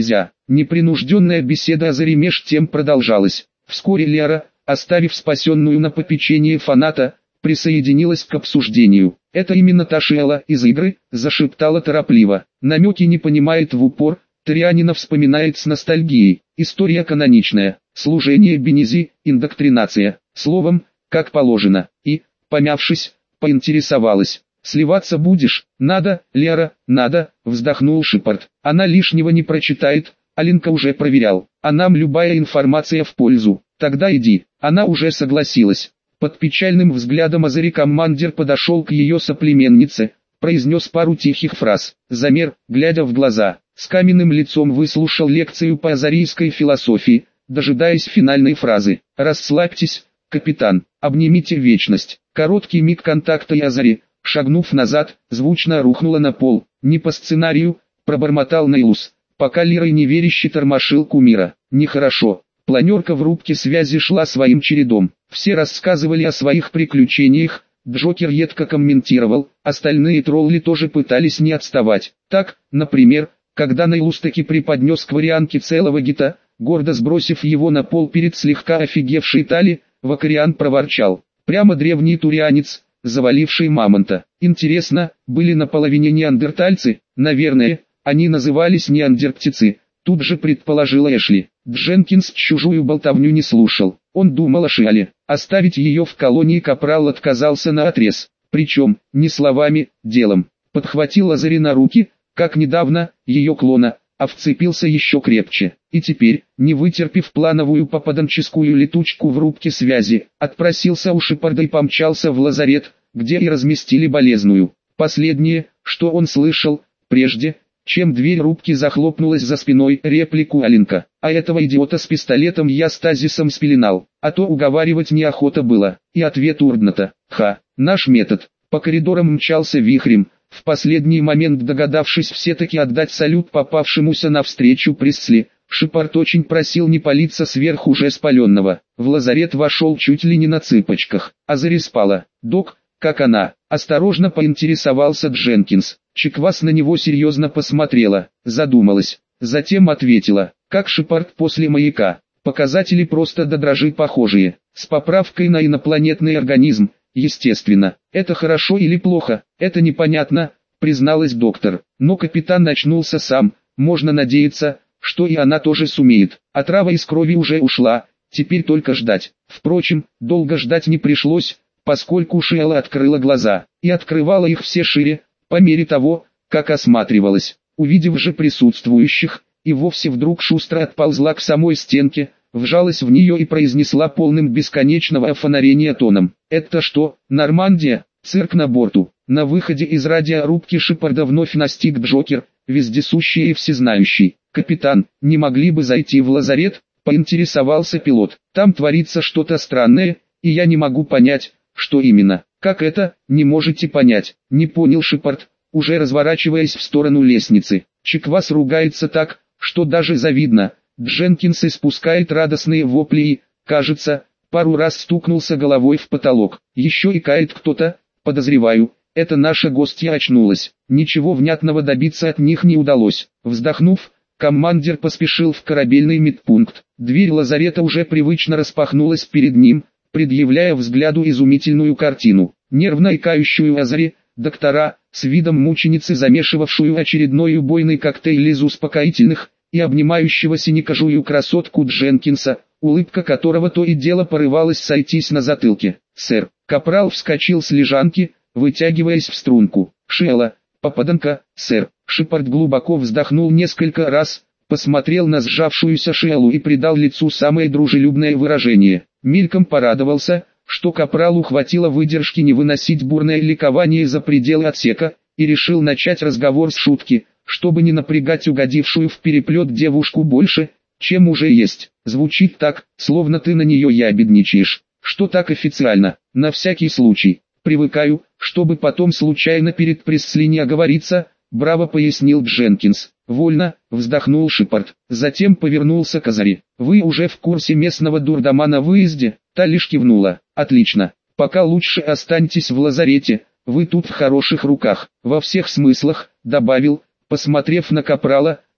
Непринужденная беседа о Заре меж тем продолжалась. Вскоре Лера, оставив спасенную на попечение фаната, присоединилась к обсуждению. «Это именно та Шиэла из игры», – зашептала торопливо. Намеки не понимает в упор, Трианина вспоминает с ностальгией. История каноничная, служение Бенези, индоктринация, словом, как положено. И, помявшись, поинтересовалась. «Сливаться будешь?» «Надо, Лера, надо», – вздохнул Шепард. «Она лишнего не прочитает, Алинка уже проверял, а нам любая информация в пользу. Тогда иди». Она уже согласилась. Под печальным взглядом Азари командир подошел к ее соплеменнице, произнес пару тихих фраз. Замер, глядя в глаза, с каменным лицом выслушал лекцию по азарийской философии, дожидаясь финальной фразы. «Расслабьтесь, капитан, обнимите вечность». Короткий миг контакта и Азари, шагнув назад, звучно рухнула на пол. «Не по сценарию», пробормотал Нейлус, пока Лирой неверяще тормошил кумира. «Нехорошо». Планерка в рубке связи шла своим чередом. Все рассказывали о своих приключениях, Джокер едко комментировал, остальные тролли тоже пытались не отставать. Так, например, когда Нейлус таки преподнес к варианке целого гита, гордо сбросив его на пол перед слегка офигевшей Тали, Вакариан проворчал. Прямо древний турианец, заваливший мамонта. Интересно, были на половине неандертальцы? Наверное, они назывались неандерптицы. Тут же предположила Эшли. Дженкинс чужую болтовню не слушал. Он думал о Шиале. Оставить ее в колонии капрал отказался наотрез. Причем, не словами, делом. Подхватил Азари на руки, как недавно, ее клона, а вцепился еще крепче. И теперь, не вытерпев плановую попаданческую летучку в рубке связи, отпросился у Шепарда и помчался в лазарет, где и разместили болезную. Последнее, что он слышал, прежде, чем дверь рубки захлопнулась за спиной, реплику Алинка. А этого идиота с пистолетом я стазисом спеленал, а то уговаривать неохота было. И ответ Урдната. Ха, наш метод. По коридорам мчался вихрем, в последний момент догадавшись все-таки отдать салют попавшемуся навстречу Пресли. Шепард очень просил не палиться сверх уже спаленного. В лазарет вошел чуть ли не на цыпочках. Азари спала. «Док, как она?» Осторожно поинтересовался Дженкинс. Чеквас на него серьезно посмотрела, задумалась. Затем ответила, как Шепард после маяка. Показатели просто до дрожи похожие. С поправкой на инопланетный организм, естественно. Это хорошо или плохо, это непонятно, призналась доктор. Но капитан очнулся сам, можно надеяться, что и она тоже сумеет. Отрава из крови уже ушла, теперь только ждать. Впрочем, долго ждать не пришлось, поскольку Шиэла открыла глаза, и открывала их все шире, по мере того, как осматривалась. Увидев же присутствующих, и вовсе вдруг шустро отползла к самой стенке, вжалась в нее и произнесла полным бесконечного офонарения тоном. «Это что, Нормандия? Цирк на борту?» На выходе из радиорубки Шепарда вновь настиг Джокер, вездесущий и всезнающий. «Капитан, не могли бы зайти в лазарет?» — поинтересовался пилот. «Там творится что-то странное, и я не могу понять, что именно». «Как это, не можете понять?» — не понял Шепард, уже разворачиваясь в сторону лестницы. Чеквас ругается так, что даже завидно. Дженкинс испускает радостные вопли и, кажется, пару раз стукнулся головой в потолок. Еще икает кто-то, подозреваю, это наша гостья очнулась. Ничего внятного добиться от них не удалось. Вздохнув, командир поспешил в корабельный медпункт. Дверь лазарета уже привычно распахнулась перед ним, предъявляя взгляду изумительную картину. Нервно икающую Азари, доктора, с видом мученицы, замешивавшую очередной убойный коктейль из успокоительных, и обнимающего синекожую красотку Дженкинса, улыбка которого то и дело порывалась сойтись на затылке. «Сэр!» Капрал вскочил с лежанки, вытягиваясь в струнку. «Шиэла, попаданка, сэр!» Шепард глубоко вздохнул несколько раз, посмотрел на сжавшуюся Шиэлу и придал лицу самое дружелюбное выражение. Мельком порадовался, что капралу хватило выдержки не выносить бурное ликование за пределы отсека, и решил начать разговор с шутки, чтобы не напрягать угодившую в переплет девушку больше, чем уже есть. Звучит так, словно ты на нее ябедничаешь. Что так официально? На всякий случай. Привыкаю, чтобы потом случайно перед Пресли не оговориться, браво пояснил Дженкинс. Вольно, вздохнул Шепард. Затем повернулся к Азари. Вы уже в курсе местного дурдома на выезде? Та лишь кивнула. Отлично. Пока лучше останьтесь в лазарете, вы тут в хороших руках. Во всех смыслах, добавил, посмотрев на капрала,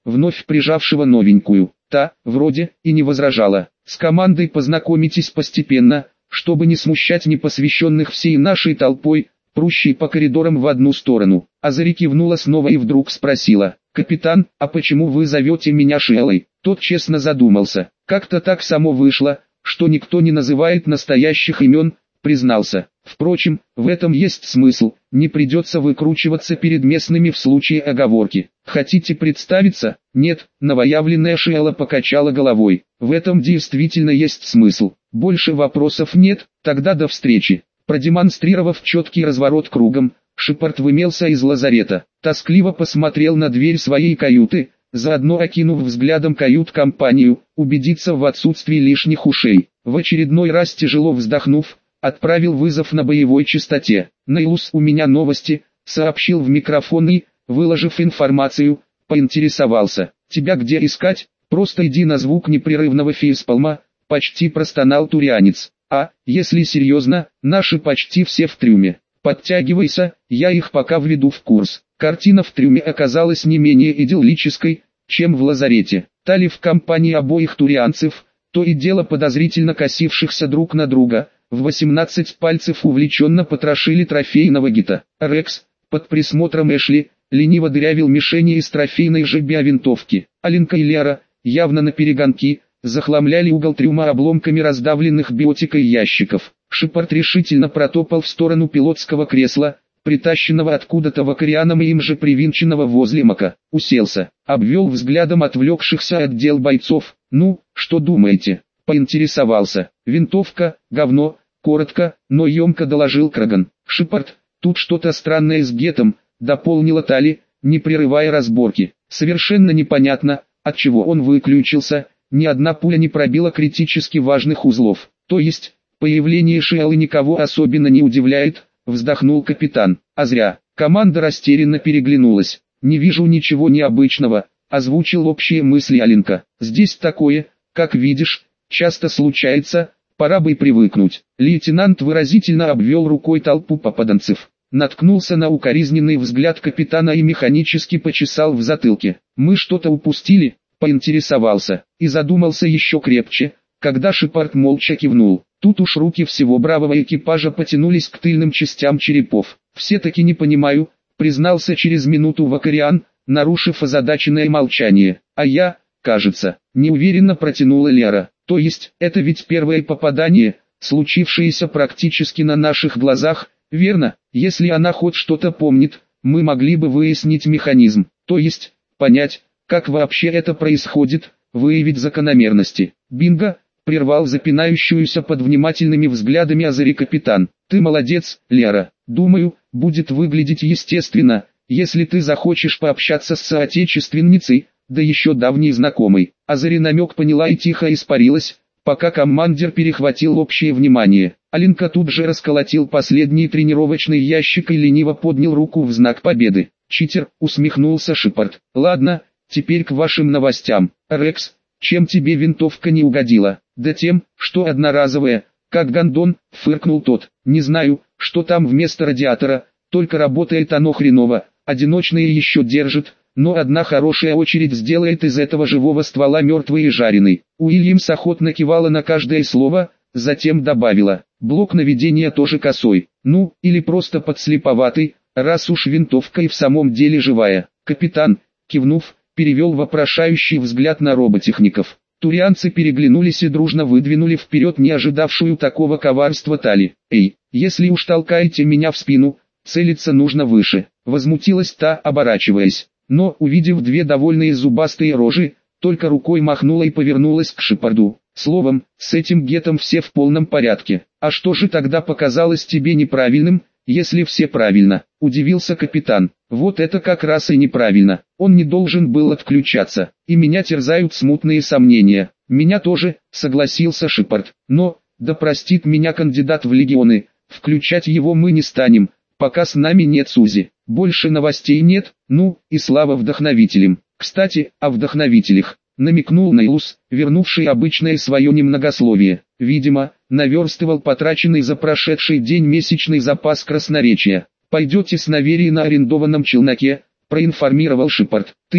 вновь прижавшего новенькую. Та, вроде, и не возражала. С командой познакомитесь постепенно, чтобы не смущать непосвященных всей нашей толпой, прущей по коридорам в одну сторону. Азари кивнула снова и вдруг спросила: «Капитан, а почему вы зовете меня Шиэлой?» Тот честно задумался. «Как-то так само вышло, что никто не называет настоящих имен», признался. «Впрочем, в этом есть смысл, не придется выкручиваться перед местными в случае оговорки. Хотите представиться?» «Нет», новоявленная Шиэла покачала головой. «В этом действительно есть смысл. Больше вопросов нет, тогда до встречи». Продемонстрировав четкий разворот кругом, Шепард вымелся из лазарета. Тоскливо посмотрел на дверь своей каюты, заодно окинув взглядом кают-компанию, убедиться в отсутствии лишних ушей. В очередной раз тяжело вздохнув, отправил вызов на боевой частоте. «Нейлус, у меня новости», — сообщил в микрофон и, выложив информацию, поинтересовался. «Тебя где искать? Просто иди на звук непрерывного фейспалма», — почти простонал турианец. «А, если серьезно, наши почти все в трюме. Подтягивайся, я их пока введу в курс». Картина в трюме оказалась не менее идиллической, чем в лазарете. Тали в компании обоих турианцев, то и дело подозрительно косившихся друг на друга, в восемнадцать пальцев увлеченно потрошили трофейного гита. Рекс, под присмотром Эшли, лениво дырявил мишени из трофейной же биовинтовки. Алинка и Лера, явно наперегонки, захламляли угол трюма обломками раздавленных биотикой ящиков. Шепард решительно протопал в сторону пилотского кресла, притащенного откуда-то вакарианом и им же привинченного возле мака. Уселся, обвел взглядом отвлекшихся отдел бойцов. «Ну, что думаете?» — поинтересовался. «Винтовка, говно», — коротко, но емко доложил Краган. «Шепард, тут что-то странное с гетом», — дополнила Тали, не прерывая разборки. «Совершенно непонятно, отчего он выключился, ни одна пуля не пробила критически важных узлов. То есть, появление Шиэлы никого особенно не удивляет», — вздохнул капитан. «А зря». Команда растерянно переглянулась. «Не вижу ничего необычного», — озвучил общие мысли Алинка. «Здесь такое, как видишь, часто случается, пора бы и привыкнуть». Лейтенант выразительно обвел рукой толпу попаданцев. Наткнулся на укоризненный взгляд капитана и механически почесал в затылке. «Мы что-то упустили?» — поинтересовался. И задумался еще крепче, когда Шепард молча кивнул. Тут уж руки всего бравого экипажа потянулись к тыльным частям черепов. «Все-таки не понимаю», — признался через минуту Вакариан, нарушив озадаченное молчание. «А я, кажется, неуверенно протянула Лера. То есть, это ведь первое попадание, случившееся практически на наших глазах, верно? Если она хоть что-то помнит, мы могли бы выяснить механизм, то есть, понять, как вообще это происходит, выявить закономерности». «Бинго!» — прервал запинающуюся под внимательными взглядами Азари капитан. «Ты молодец, Лера. Думаю, будет выглядеть естественно, если ты захочешь пообщаться с соотечественницей, да еще давней знакомой». Азари намек поняла и тихо испарилась, пока командир перехватил общее внимание. Алинка тут же расколотил последний тренировочный ящик и лениво поднял руку в знак победы. «Читер», — усмехнулся Шепард. «Ладно, теперь к вашим новостям. Рекс, чем тебе винтовка не угодила?» «Да тем, что одноразовая, как гондон», — фыркнул тот. «Не знаю, что там вместо радиатора, только работает оно хреново, одиночные еще держит, но одна хорошая очередь сделает из этого живого ствола мертвый и жареный». Уильямс охотно кивала на каждое слово, затем добавила: «Блок наведения тоже косой, ну, или просто подслеповатый, раз уж винтовка и в самом деле живая». Капитан, кивнув, перевел вопрошающий взгляд на роботехников. Турианцы переглянулись и дружно выдвинули вперед не ожидавшую такого коварства Тали. «Эй, если уж толкаете меня в спину, целиться нужно выше», — возмутилась та, оборачиваясь. Но, увидев две довольные зубастые рожи, только рукой махнула и повернулась к Шепарду. «Словом, с этим гетом все в полном порядке. А что же тогда показалось тебе неправильным, если все правильно?» — удивился капитан. «Вот это как раз и неправильно. Он не должен был отключаться, и меня терзают смутные сомнения». «Меня тоже», — согласился Шепард. «Но, да простит меня кандидат в легионы, включать его мы не станем, пока с нами нет Сузи. Больше новостей нет, ну, и слава вдохновителям. Кстати, о вдохновителях», — намекнул Нейлус, вернувший обычное свое немногословие. Видимо, наверстывал потраченный за прошедший день месячный запас красноречия. «Пойдете с Наверии на арендованном челноке», — проинформировал Шепард. «Ты», —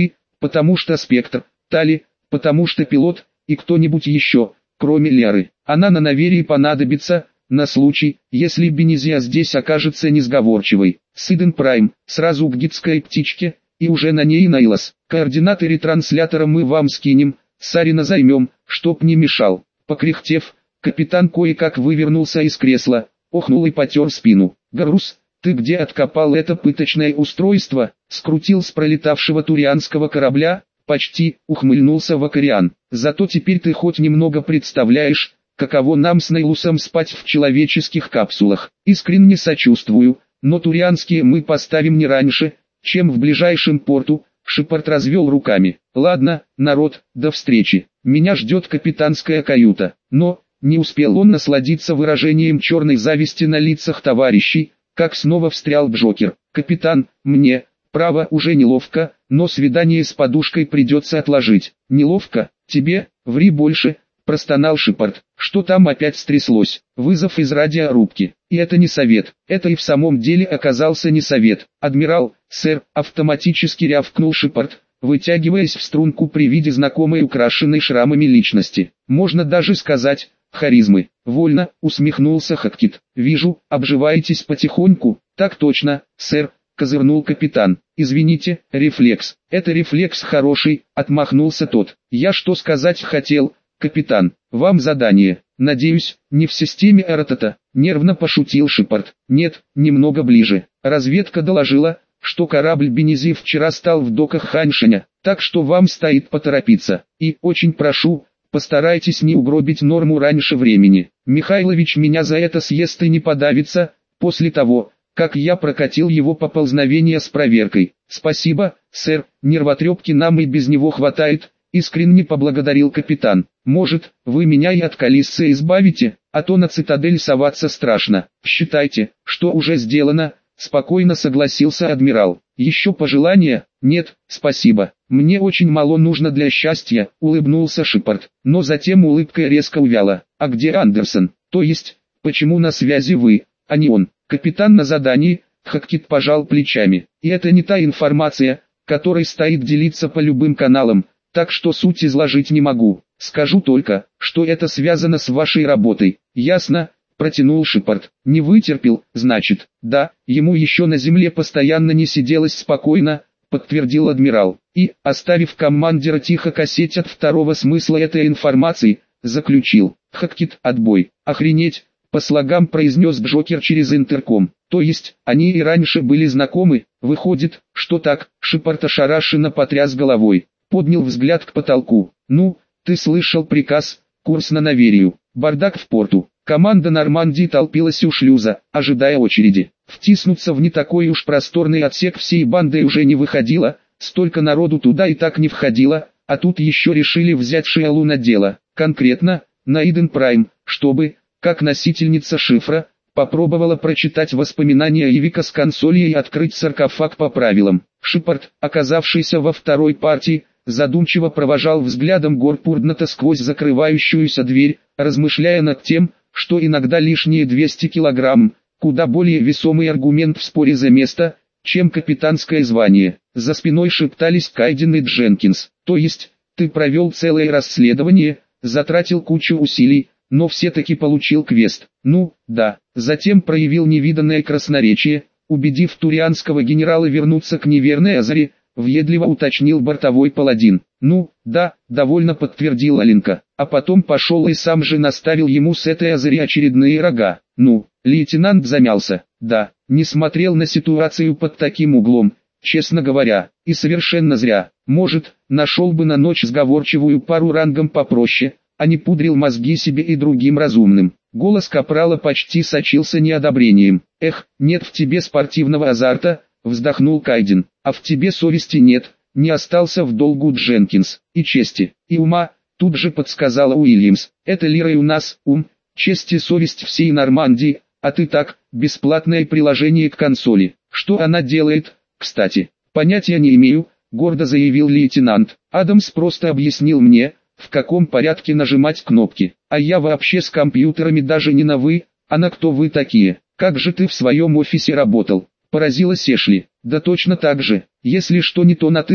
потому что Спектр, Тали, потому что пилот, и кто-нибудь еще, кроме Леры. Она на Наверии понадобится, на случай, если Бенезия здесь окажется несговорчивой. Сиден Прайм, сразу к гидской птичке, и уже на ней Найлас. Координаты ретранслятора мы вам скинем, Сарина займем, чтоб не мешал. Покряхтев, капитан кое-как вывернулся из кресла, охнул и потер спину. Гарус, ты где откопал это пыточное устройство? Скрутил с пролетавшего турианского корабля? Почти, ухмыльнулся Вакариан. Зато теперь ты хоть немного представляешь, каково нам с Нейлусом спать в человеческих капсулах. Искренне сочувствую, но турианские мы поставим не раньше, чем в ближайшем порту. Шепард развел руками. Ладно, народ, до встречи. Меня ждет капитанская каюта. Но, не успел он насладиться выражением черной зависти на лицах товарищей, как снова встрял Джокер. Капитан, мне, право, уже неловко, но свидание с подушкой придется отложить. Неловко? Тебе? Ври больше. Простонал Шепард. Что там опять стряслось? Вызов из радиорубки. И это не совет. Это и в самом деле оказался не совет. Адмирал, сэр, автоматически рявкнул Шепард, вытягиваясь в струнку при виде знакомой украшенной шрамами личности. Можно даже сказать, харизмы. Вольно, усмехнулся Хаткит. Вижу, обживаетесь потихоньку. Так точно, сэр, козырнул капитан. Извините, рефлекс. Это рефлекс хороший, отмахнулся тот. Я что сказать хотел? Капитан, вам задание. Надеюсь, не в системе Эратата, нервно пошутил Шепард. Нет, немного ближе. Разведка доложила, что корабль Бенези вчера стал в доках Ханьшаня, так что вам стоит поторопиться. И, очень прошу, постарайтесь не угробить норму раньше времени. Михайлович меня за это съест и не подавится, после того, как я прокатил его поползновение с проверкой. Спасибо, сэр, нервотрепки нам и без него хватает. Искренне поблагодарил капитан. Может, вы меня и от Калиссы избавите, а то на цитадель соваться страшно. Считайте, что уже сделано, спокойно согласился адмирал. Еще пожелания? Нет, спасибо. Мне очень мало нужно для счастья, улыбнулся Шепард. Но затем улыбка резко увяла. А где Андерсон? То есть, почему на связи вы, а не он? Капитан на задании, Хаткит пожал плечами. И это не та информация, которой стоит делиться по любым каналам. Так что суть изложить не могу. Скажу только, что это связано с вашей работой. Ясно? Протянул Шепард. Не вытерпел, значит. Да, ему еще на земле постоянно не сиделось спокойно, подтвердил адмирал. И, оставив командира тихо косеть от второго смысла этой информации, заключил. Хаткит, отбой. Охренеть, по слогам произнес Джокер через интерком. То есть, они и раньше были знакомы? Выходит, что так? Шепард ошарашенно потряс головой. Поднял взгляд к потолку. Ну, ты слышал приказ, курс на Наверию, бардак в порту. Команда Нормандии толпилась у шлюза, ожидая очереди. Втиснуться в не такой уж просторный отсек всей бандой уже не выходило, столько народу туда и так не входило, а тут еще решили взять Шиалу на дело, конкретно, на Иден Прайм, чтобы, как носительница шифра, попробовала прочитать воспоминания Ивика с консоли и открыть саркофаг по правилам. Шепард, оказавшийся во второй партии, задумчиво провожал взглядом Горпурдната сквозь закрывающуюся дверь, размышляя над тем, что иногда лишние двести килограмм, куда более весомый аргумент в споре за место, чем капитанское звание. За спиной шептались Кайден и Дженкинс. То есть, ты провел целое расследование, затратил кучу усилий, но все-таки получил квест. Ну, да. Затем проявил невиданное красноречие, убедив турианского генерала вернуться к неверной Азаре, въедливо уточнил бортовой паладин. Ну, да, довольно подтвердил Аленка. А потом пошел и сам же наставил ему с этой Азари очередные рога. Ну, лейтенант замялся. Да, не смотрел на ситуацию под таким углом, честно говоря, и совершенно зря. Может, нашел бы на ночь сговорчивую пару рангом попроще, а не пудрил мозги себе и другим разумным. Голос капрала почти сочился неодобрением. Эх, нет в тебе спортивного азарта, вздохнул Кайден. А в тебе совести нет, не остался в долгу Дженкинс. И чести, и ума, тут же подсказала Уильямс. Это Лира и у нас, ум, честь и совесть всей Нормандии, а ты так, бесплатное приложение к консоли. Что она делает, кстати? Понятия не имею, гордо заявил лейтенант. Адамс просто объяснил мне, в каком порядке нажимать кнопки. А я вообще с компьютерами даже не на «вы», а на «кто вы такие». Как же ты в своем офисе работал? Поразилась Эшли. Да точно так же. Если что не то натыкал,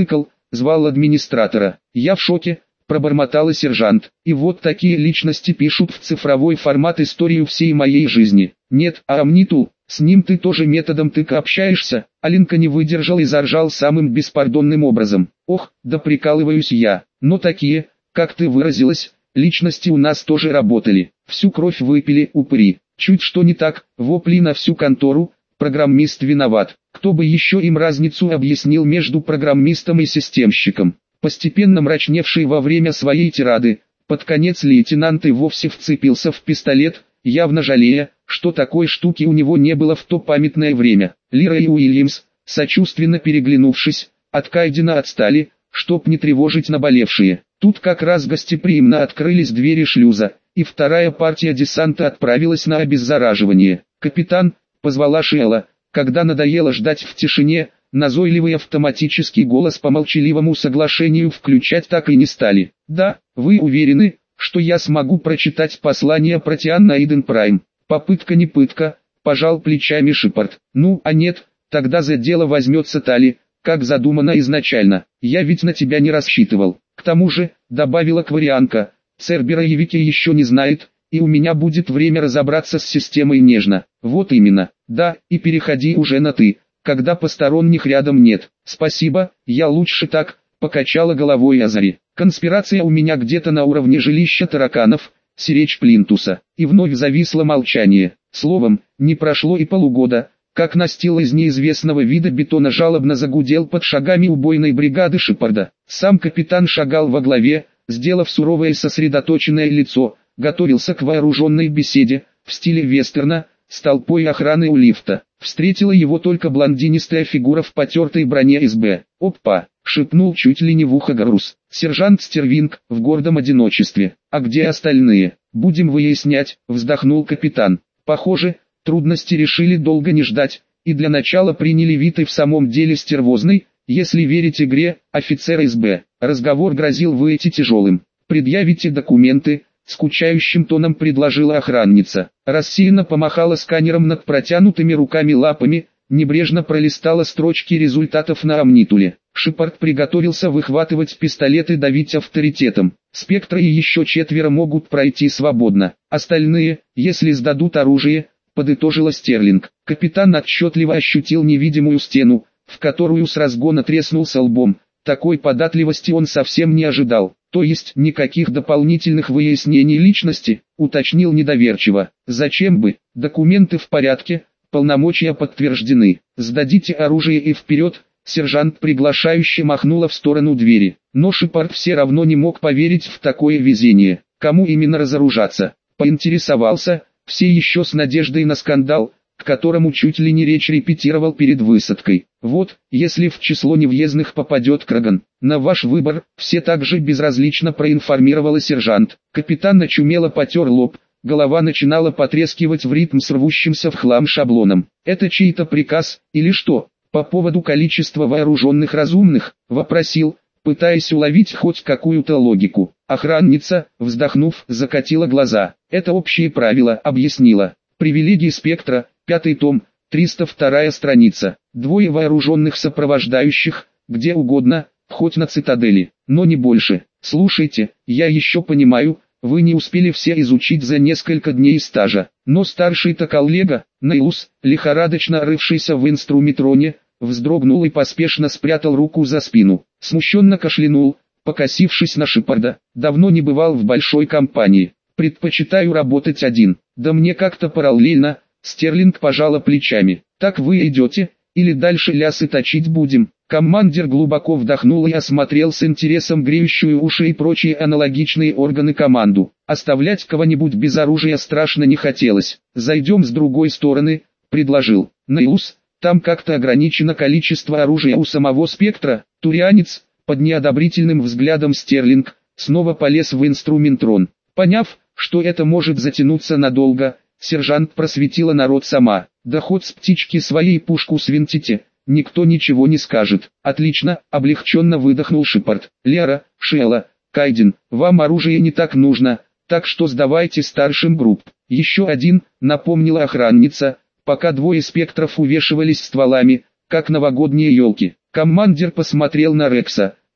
звал администратора. Я в шоке, пробормотала сержант. И вот такие личности пишут в цифровой формат историю всей моей жизни. Нет, а Амнитул, с ним ты тоже методом тыка общаешься? Алинка не выдержал и заржал самым беспардонным образом. Ох, да прикалываюсь я, но такие, как ты выразилась, личности у нас тоже работали. Всю кровь выпили, упыри. Чуть что не так, вопли на всю контору, программист виноват. Кто бы еще им разницу объяснил между программистом и системщиком? Постепенно мрачневший во время своей тирады, под конец лейтенант и вовсе вцепился в пистолет, явно жалея, что такой штуки у него не было в то памятное время. Лира и Уильямс, сочувственно переглянувшись, от Кайдена отстали, чтоб не тревожить наболевшие. Тут как раз гостеприимно открылись двери шлюза, и вторая партия десанта отправилась на обеззараживание. «Капитан», — позвала Шиэла, когда надоело ждать в тишине, назойливый автоматический голос по молчаливому соглашению включать так и не стали. «Да, вы уверены, что я смогу прочитать послание про Тиан Иден Прайм?» «Попытка не пытка», — пожал плечами Шепард. «Ну, а нет, тогда за дело возьмется Тали, как задумано изначально. Я ведь на тебя не рассчитывал. К тому же», — добавила Кварианка, — «Цербера Явики еще не знает, и у меня будет время разобраться с системой нежно». «Вот именно, да, и переходи уже на «ты», когда посторонних рядом нет». «Спасибо, я лучше так», — покачала головой Азари. «Конспирация у меня где-то на уровне жилища тараканов, сиречь плинтуса». И вновь зависло молчание. Словом, не прошло и полугода, как настил из неизвестного вида бетона жалобно загудел под шагами убойной бригады Шепарда. Сам капитан шагал во главе, сделав суровое и сосредоточенное лицо, готовился к вооруженной беседе, в стиле вестерна, с толпой охраны у лифта. Встретила его только блондинистая фигура в потертой броне СБ. «Опа!» — шепнул чуть ли не в ухо Гарус. «Сержант Стервинг, в гордом одиночестве. А где остальные? Будем выяснять», — вздохнул капитан. Похоже, трудности решили долго не ждать, и для начала приняли вид и в самом деле стервозный, если верить игре, офицер СБ. Разговор грозил выйти тяжелым. «Предъявите документы», — скучающим тоном предложила охранница. Рассеянно помахала сканером над протянутыми руками-лапами, небрежно пролистала строчки результатов на Амнитуле. Шепард приготовился выхватывать пистолет и давить авторитетом. Спектра и еще четверо могут пройти свободно. Остальные, если сдадут оружие, подытожила Стерлинг. Капитан отчетливо ощутил невидимую стену, в которую с разгона треснулся лбом. Такой податливости он совсем не ожидал. «То есть никаких дополнительных выяснений личности?» — уточнил недоверчиво. «Зачем бы? Документы в порядке, полномочия подтверждены. Сдадите оружие и вперед!» Сержант приглашающе махнула в сторону двери. Но Шепард все равно не мог поверить в такое везение. Кому именно разоружаться? Поинтересовался, все еще с надеждой на скандал, к которому чуть ли не речь репетировал перед высадкой. «Вот, если в число невъездных попадет Краган, на ваш выбор», все так же безразлично проинформировала сержант. Капитан очумело потер лоб, голова начинала потрескивать в ритм с рвущимся в хлам шаблоном. «Это чей-то приказ, или что?» «По поводу количества вооруженных разумных», — вопросил, пытаясь уловить хоть какую-то логику. Охранница, вздохнув, закатила глаза. «Это общие правила», — объяснила. «Привилегии спектра», пятый том, триста вторая страница. Двое вооруженных сопровождающих, где угодно, хоть на цитадели, но не больше. Слушайте, я еще понимаю, вы не успели все изучить за несколько дней стажа, но старший-то коллега, Нейлус, лихорадочно рывшийся в инструментроне, вздрогнул и поспешно спрятал руку за спину. Смущенно кашлянул, покосившись на Шепарда. «Давно не бывал в большой компании. Предпочитаю работать один. Да мне как-то параллельно». Стерлинг пожала плечами. «Так вы идете, или дальше лясы точить будем?» Командир глубоко вдохнул и осмотрел с интересом греющую уши и прочие аналогичные органы команду. Оставлять кого-нибудь без оружия страшно не хотелось. «Зайдем с другой стороны», — предложил. «Нейлус, там как-то ограничено количество оружия у самого спектра». Турианец, под неодобрительным взглядом Стерлинг, снова полез в инструментрон. Поняв, что это может затянуться надолго, сержант просветила народ сама. «Да хоть с птички своей пушку свинтите, никто ничего не скажет». «Отлично», — облегченно выдохнул Шепард. «Лера, Шиэла, Кайден, вам оружие не так нужно, так что сдавайте старшим групп». «Еще один», — напомнила охранница, пока двое спектров увешивались стволами, как новогодние елки. Командир посмотрел на Рекса,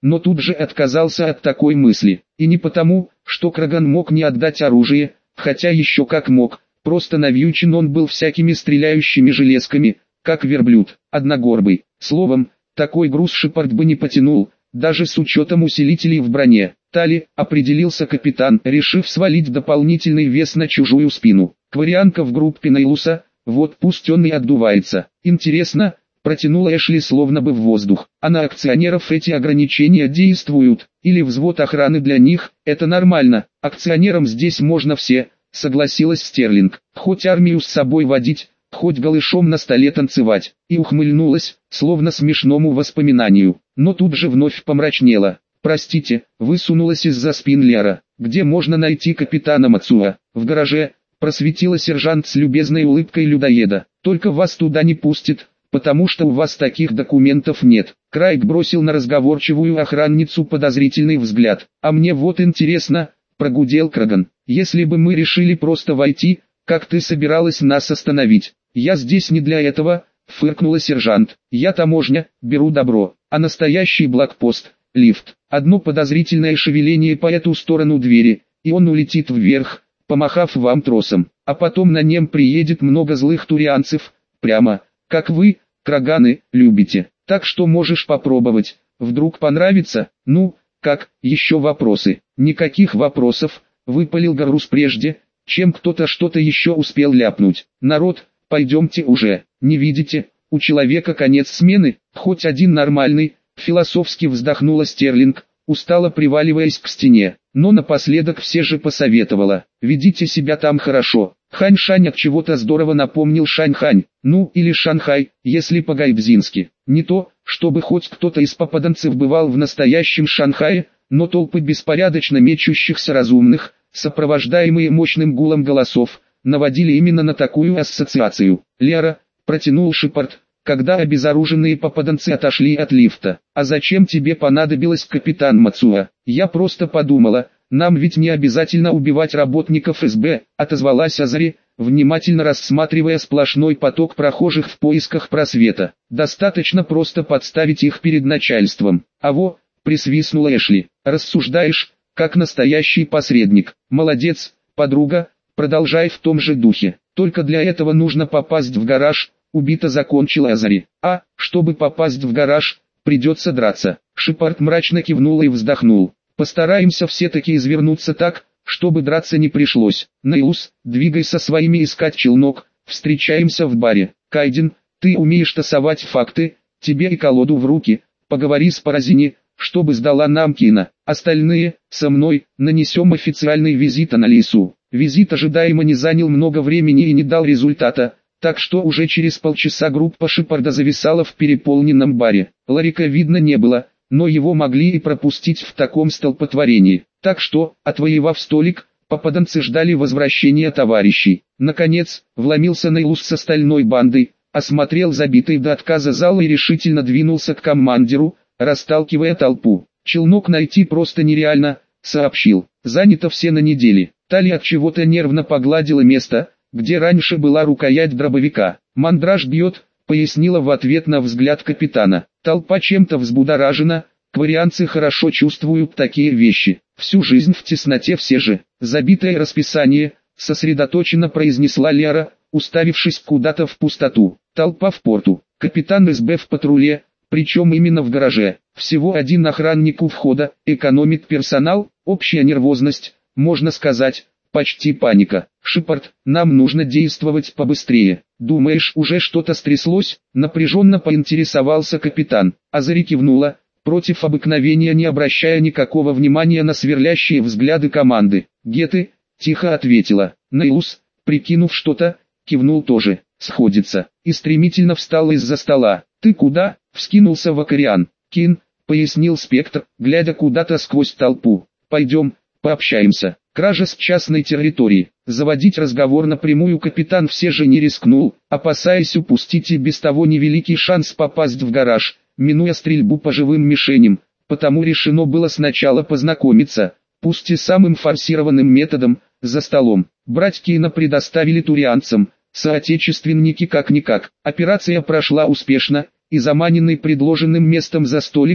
но тут же отказался от такой мысли. И не потому, что Краган мог не отдать оружие, хотя еще как мог, просто навьючен он был всякими стреляющими железками, как верблюд, одногорбый. Словом, такой груз Шепард бы не потянул, даже с учетом усилителей в броне. Тали, определился капитан, решив свалить дополнительный вес на чужую спину. Кварианка в группе Нейлуса, вот пусть он и отдувается. Интересно, протянула Эшли словно бы в воздух. А на акционеров эти ограничения действуют, или взвод охраны для них, это нормально. Акционерам здесь можно все, согласилась Стерлинг. Хоть армию с собой водить, хоть голышом на столе танцевать. И ухмыльнулась, словно смешному воспоминанию. Но тут же вновь помрачнела. «Простите», высунулась из-за спин Лера. «Где можно найти капитана Мацуа?» «В гараже», просветила сержант с любезной улыбкой людоеда. «Только вас туда не пустит, потому что у вас таких документов нет». Крайг бросил на разговорчивую охранницу подозрительный взгляд. «А мне вот интересно», прогудел Краган. «Если бы мы решили просто войти, как ты собиралась нас остановить?» «Я здесь не для этого», фыркнула сержант. «Я таможня, беру добро, а настоящий блокпост — лифт. Одно подозрительное шевеление по эту сторону двери, и он улетит вверх, помахав вам тросом. А потом на нем приедет много злых турианцев, прямо, как вы, Краганы, любите. Так что можешь попробовать, вдруг понравится. Ну, как, еще вопросы?» «Никаких вопросов», выпалил Гарус прежде, чем кто-то что-то еще успел ляпнуть. «Народ, пойдемте уже, не видите, у человека конец смены, хоть один нормальный», философски вздохнула Стерлинг, устало приваливаясь к стене, но напоследок все же посоветовала: «Ведите себя там хорошо». Хань-Шань от чего-то здорово напомнил Шань-Хань, ну или Шанхай, если по-гайбзински. Не то, чтобы хоть кто-то из попаданцев бывал в настоящем Шанхае, но толпы беспорядочно мечущихся разумных, сопровождаемые мощным гулом голосов, наводили именно на такую ассоциацию. «Лера», протянул Шепард, когда обезоруженные попаданцы отошли от лифта. «А зачем тебе понадобилось, капитан Мацуа?» «Я просто подумала, нам ведь не обязательно убивать работников эс бэ», отозвалась Азари, внимательно рассматривая сплошной поток прохожих в поисках просвета. «Достаточно просто подставить их перед начальством». «А во», присвистнула Эшли, «рассуждаешь, как настоящий посредник. Молодец, подруга, продолжай в том же духе. Только для этого нужно попасть в гараж», убито закончила Азари. «А, чтобы попасть в гараж, придется драться». Шепард мрачно кивнул и вздохнул. «Постараемся все-таки извернуться так, чтобы драться не пришлось. Нейлус, двигай со своими искать челнок, встречаемся в баре. Кайден, ты умеешь тасовать факты, тебе и колоду в руки, поговори с Паразини, чтобы сдала нам Кина. Остальные, со мной, нанесем официальный визит Аналису». Визит ожидаемо не занял много времени и не дал результата, так что уже через полчаса группа Шепарда зависала в переполненном баре. Ларика видно не было, но его могли и пропустить в таком столпотворении. Так что, отвоевав столик, попаданцы ждали возвращения товарищей. Наконец, вломился Нейлус с остальной бандой, осмотрел забитый до отказа зал и решительно двинулся к командиру, расталкивая толпу. «Челнок найти просто нереально», — сообщил. «Занято все на неделе». Тали от чего-то нервно погладила место, где раньше была рукоять дробовика. «Мандраж бьет», — пояснила в ответ на взгляд капитана. «Толпа чем-то взбудоражена, кварианцы хорошо чувствуют такие вещи. Всю жизнь в тесноте все же». «Забитое расписание», — сосредоточенно произнесла Лера, уставившись куда-то в пустоту. «Толпа в порту. Капитан эс бэ в патруле, причем именно в гараже. Всего один охранник у входа, экономит персонал, общая нервозность, можно сказать, почти паника. Шепард, нам нужно действовать побыстрее». «Думаешь, уже что-то стряслось?» — напряженно поинтересовался капитан. Азари кивнула, против обыкновения не обращая никакого внимания на сверлящие взгляды команды. «Геты», — тихо ответила. Нейлус, прикинув что-то, кивнул тоже. «Сходится», и стремительно встал из-за стола. «Ты куда?» — вскинулся Вакариан. «Кин», — пояснил Спектр, глядя куда-то сквозь толпу. «Пойдем, пообщаемся». Кража с частной территории. Заводить разговор напрямую капитан все же не рискнул, опасаясь упустить и без того невеликий шанс попасть в гараж, минуя стрельбу по живым мишеням, потому решено было сначала познакомиться, пусть и самым форсированным методом, за столом. Брать Кина предоставили турианцам, соотечественники как-никак. Операция прошла успешно, и заманенный предложенным местом за столиком,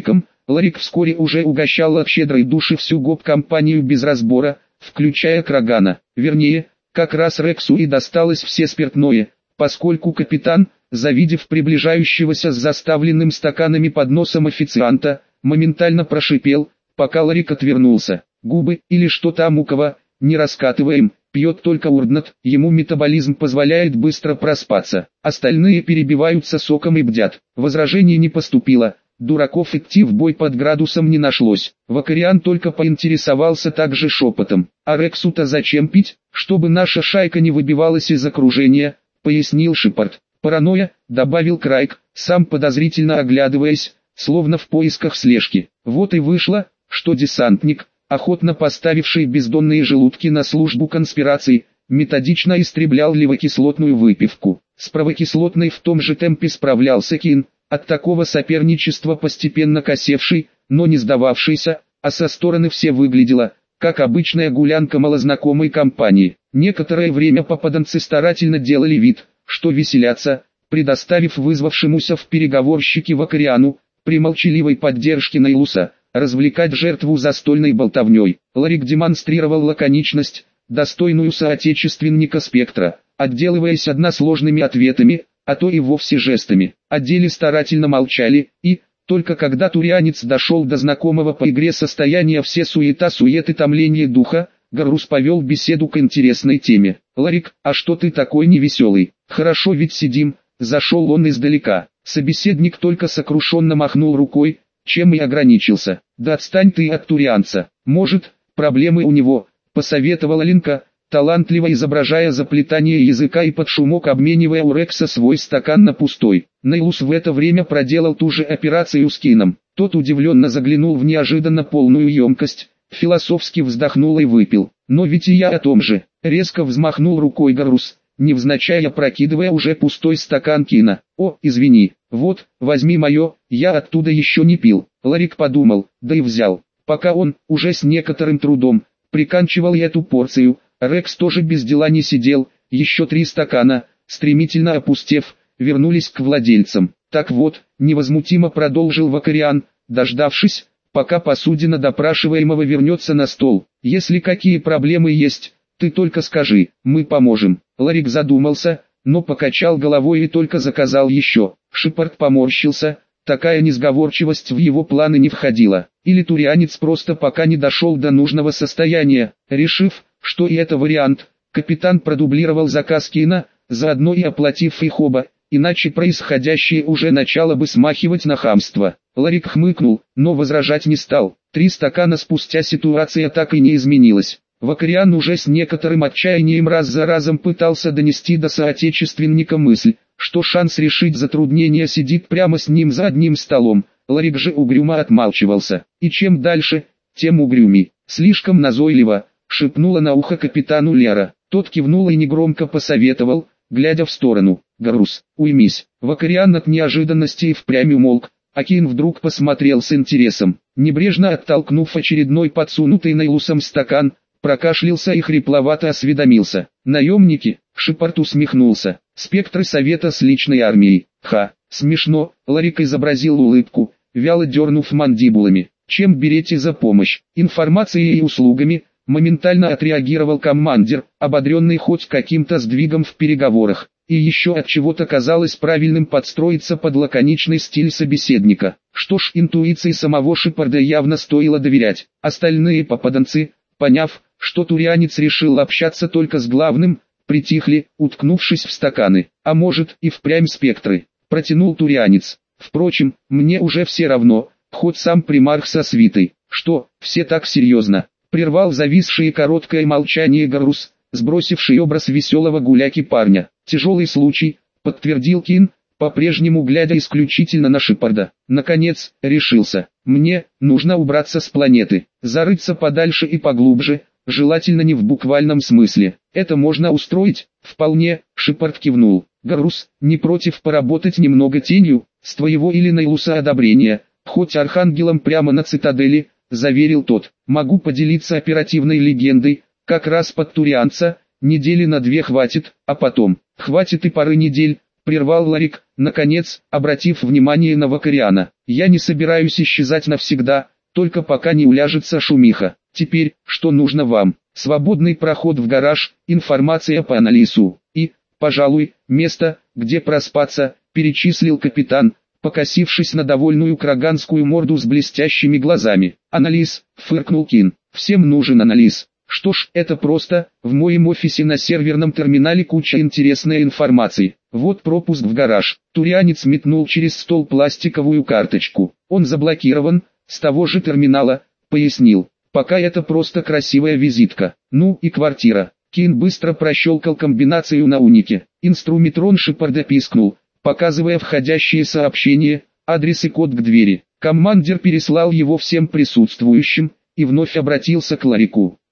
Ларик вскоре уже угощал от щедрой души всю гоп-компанию без разбора, включая Крагана. Вернее, как раз Рексу и досталось все спиртное, поскольку капитан, завидев приближающегося с заставленным стаканами подносом официанта, моментально прошипел, пока Ларик отвернулся: «Губы, или что там у кого, не раскатываем, пьет только Урднат, ему метаболизм позволяет быстро проспаться». Остальные перебиваются соком и бдят. Возражений не поступило, дураков идти в бой под градусом не нашлось. Вакариан только поинтересовался также шепотом: «А Рексу-то зачем пить? Чтобы наша шайка не выбивалась из окружения», — пояснил Шепард. «Паранойя», — добавил Крайк, сам подозрительно оглядываясь, словно в поисках слежки. Вот и вышло, что десантник, охотно поставивший бездонные желудки на службу конспирации, методично истреблял левокислотную выпивку. С правокислотной в том же темпе справлялся Кин, от такого соперничества постепенно косевший, но не сдававшийся, а со стороны все выглядело, как обычная гулянка малознакомой компании. Некоторое время попаданцы старательно делали вид, что веселятся, предоставив вызвавшемуся в переговорщики Вакариану, при молчаливой поддержке Нейлуса, развлекать жертву застольной болтовней. Ларик демонстрировал лаконичность, достойную соотечественника Спектра, отделываясь односложными ответами, а то и вовсе жестами. О деле старательно молчали, и, только когда турианец дошел до знакомого по игре состояния все суета-сует и томление духа, Гарус повел беседу к интересной теме. «Ларик, а что ты такой невеселый? Хорошо ведь сидим», — зашел он издалека. Собеседник только сокрушенно махнул рукой, чем и ограничился. «Да отстань ты от турианца, может, проблемы у него», — посоветовала Линка, талантливо изображая заплетание языка и под шумок обменивая у Рекса свой стакан на пустой. Нейлус в это время проделал ту же операцию с Кином. Тот удивленно заглянул в неожиданно полную емкость, философски вздохнул и выпил. «Но ведь и я о том же», — резко взмахнул рукой Гарус, невзначай опрокидывая уже пустой стакан Кина. «О, извини, вот, возьми мое, я оттуда еще не пил». Ларик подумал, да и взял. Пока он, уже с некоторым трудом, приканчивал эту порцию, Рекс тоже без дела не сидел. Еще три стакана, стремительно опустев, вернулись к владельцам. «Так вот», — невозмутимо продолжил Вакариан, дождавшись, пока посудина допрашиваемого вернется на стол. «Если какие проблемы есть, ты только скажи, мы поможем». Ларик задумался, но покачал головой и только заказал еще. Шепард поморщился, такая несговорчивость в его планы не входила. Или турианец просто пока не дошел до нужного состояния. Решив, что и это вариант, капитан продублировал заказ Кина, заодно и оплатив их оба, иначе происходящее уже начало бы смахивать на хамство. Ларик хмыкнул, но возражать не стал. Три стакана спустя ситуация так и не изменилась. Вакариан уже с некоторым отчаянием раз за разом пытался донести до соотечественника мысль, что шанс решить затруднение сидит прямо с ним за одним столом. Ларик же угрюмо отмалчивался. И чем дальше, тем угрюмей. «Слишком назойливо», — шепнула на ухо капитану Лера. Тот кивнул и негромко посоветовал, глядя в сторону: «Гарус, уймись». Вакариан от неожиданности и впрямь умолк, а Кин вдруг посмотрел с интересом. Небрежно оттолкнув очередной подсунутый Нейлусом стакан, прокашлялся и хрипловато осведомился: «Наемники?» Шепард усмехнулся. «Спектры совета с личной армией». «Ха, смешно», — Ларик изобразил улыбку, вяло дернув мандибулами. «Чем берете за помощь?» «Информацией и услугами», — моментально отреагировал командир, ободренный хоть каким-то сдвигом в переговорах. И еще от чего-то казалось правильным подстроиться под лаконичный стиль собеседника. Что ж, интуиции самого Шепарда явно стоило доверять. Остальные попаданцы, поняв, что турианец решил общаться только с главным, притихли, уткнувшись в стаканы. «А может, и впрямь спектры», — протянул турианец. «Впрочем, мне уже все равно, хоть сам примарх со свитой». «Что, все так серьезно?» — прервал зависшее короткое молчание Гарус, сбросивший образ веселого гуляки парня. «Тяжелый случай», — подтвердил Кин, по-прежнему глядя исключительно на Шепарда. «Наконец, решился. Мне нужно убраться с планеты, зарыться подальше и поглубже, желательно не в буквальном смысле. Это можно устроить?» «Вполне», — Шепард кивнул. «Гарус, не против поработать немного тенью, с твоего или Нейлуса одобрения, хоть архангелом прямо на цитадели», — заверил тот. «Могу поделиться оперативной легендой, как раз под турианца, недели на две хватит, а потом...» «Хватит и пары недель», — прервал Ларик, наконец, обратив внимание на Вакариана. «Я не собираюсь исчезать навсегда, только пока не уляжется шумиха. Теперь, что нужно вам? Свободный проход в гараж, информация по анализу и, пожалуй, место, где проспаться», перечислил капитан, покосившись на довольную краганскую морду с блестящими глазами. «Анализ», фыркнул Кин. «Всем нужен анализ. Что ж, это просто, в моем офисе на серверном терминале куча интересной информации. Вот пропуск в гараж». Турианец метнул через стол пластиковую карточку. «Он заблокирован, с того же терминала», пояснил. «Пока это просто красивая визитка. Ну и квартира». Кин быстро прощелкал комбинацию на унике. Инструментрон Шепарда пискнул, показывая входящие сообщения, адрес и код к двери. Командир переслал его всем присутствующим, и вновь обратился к Ларику.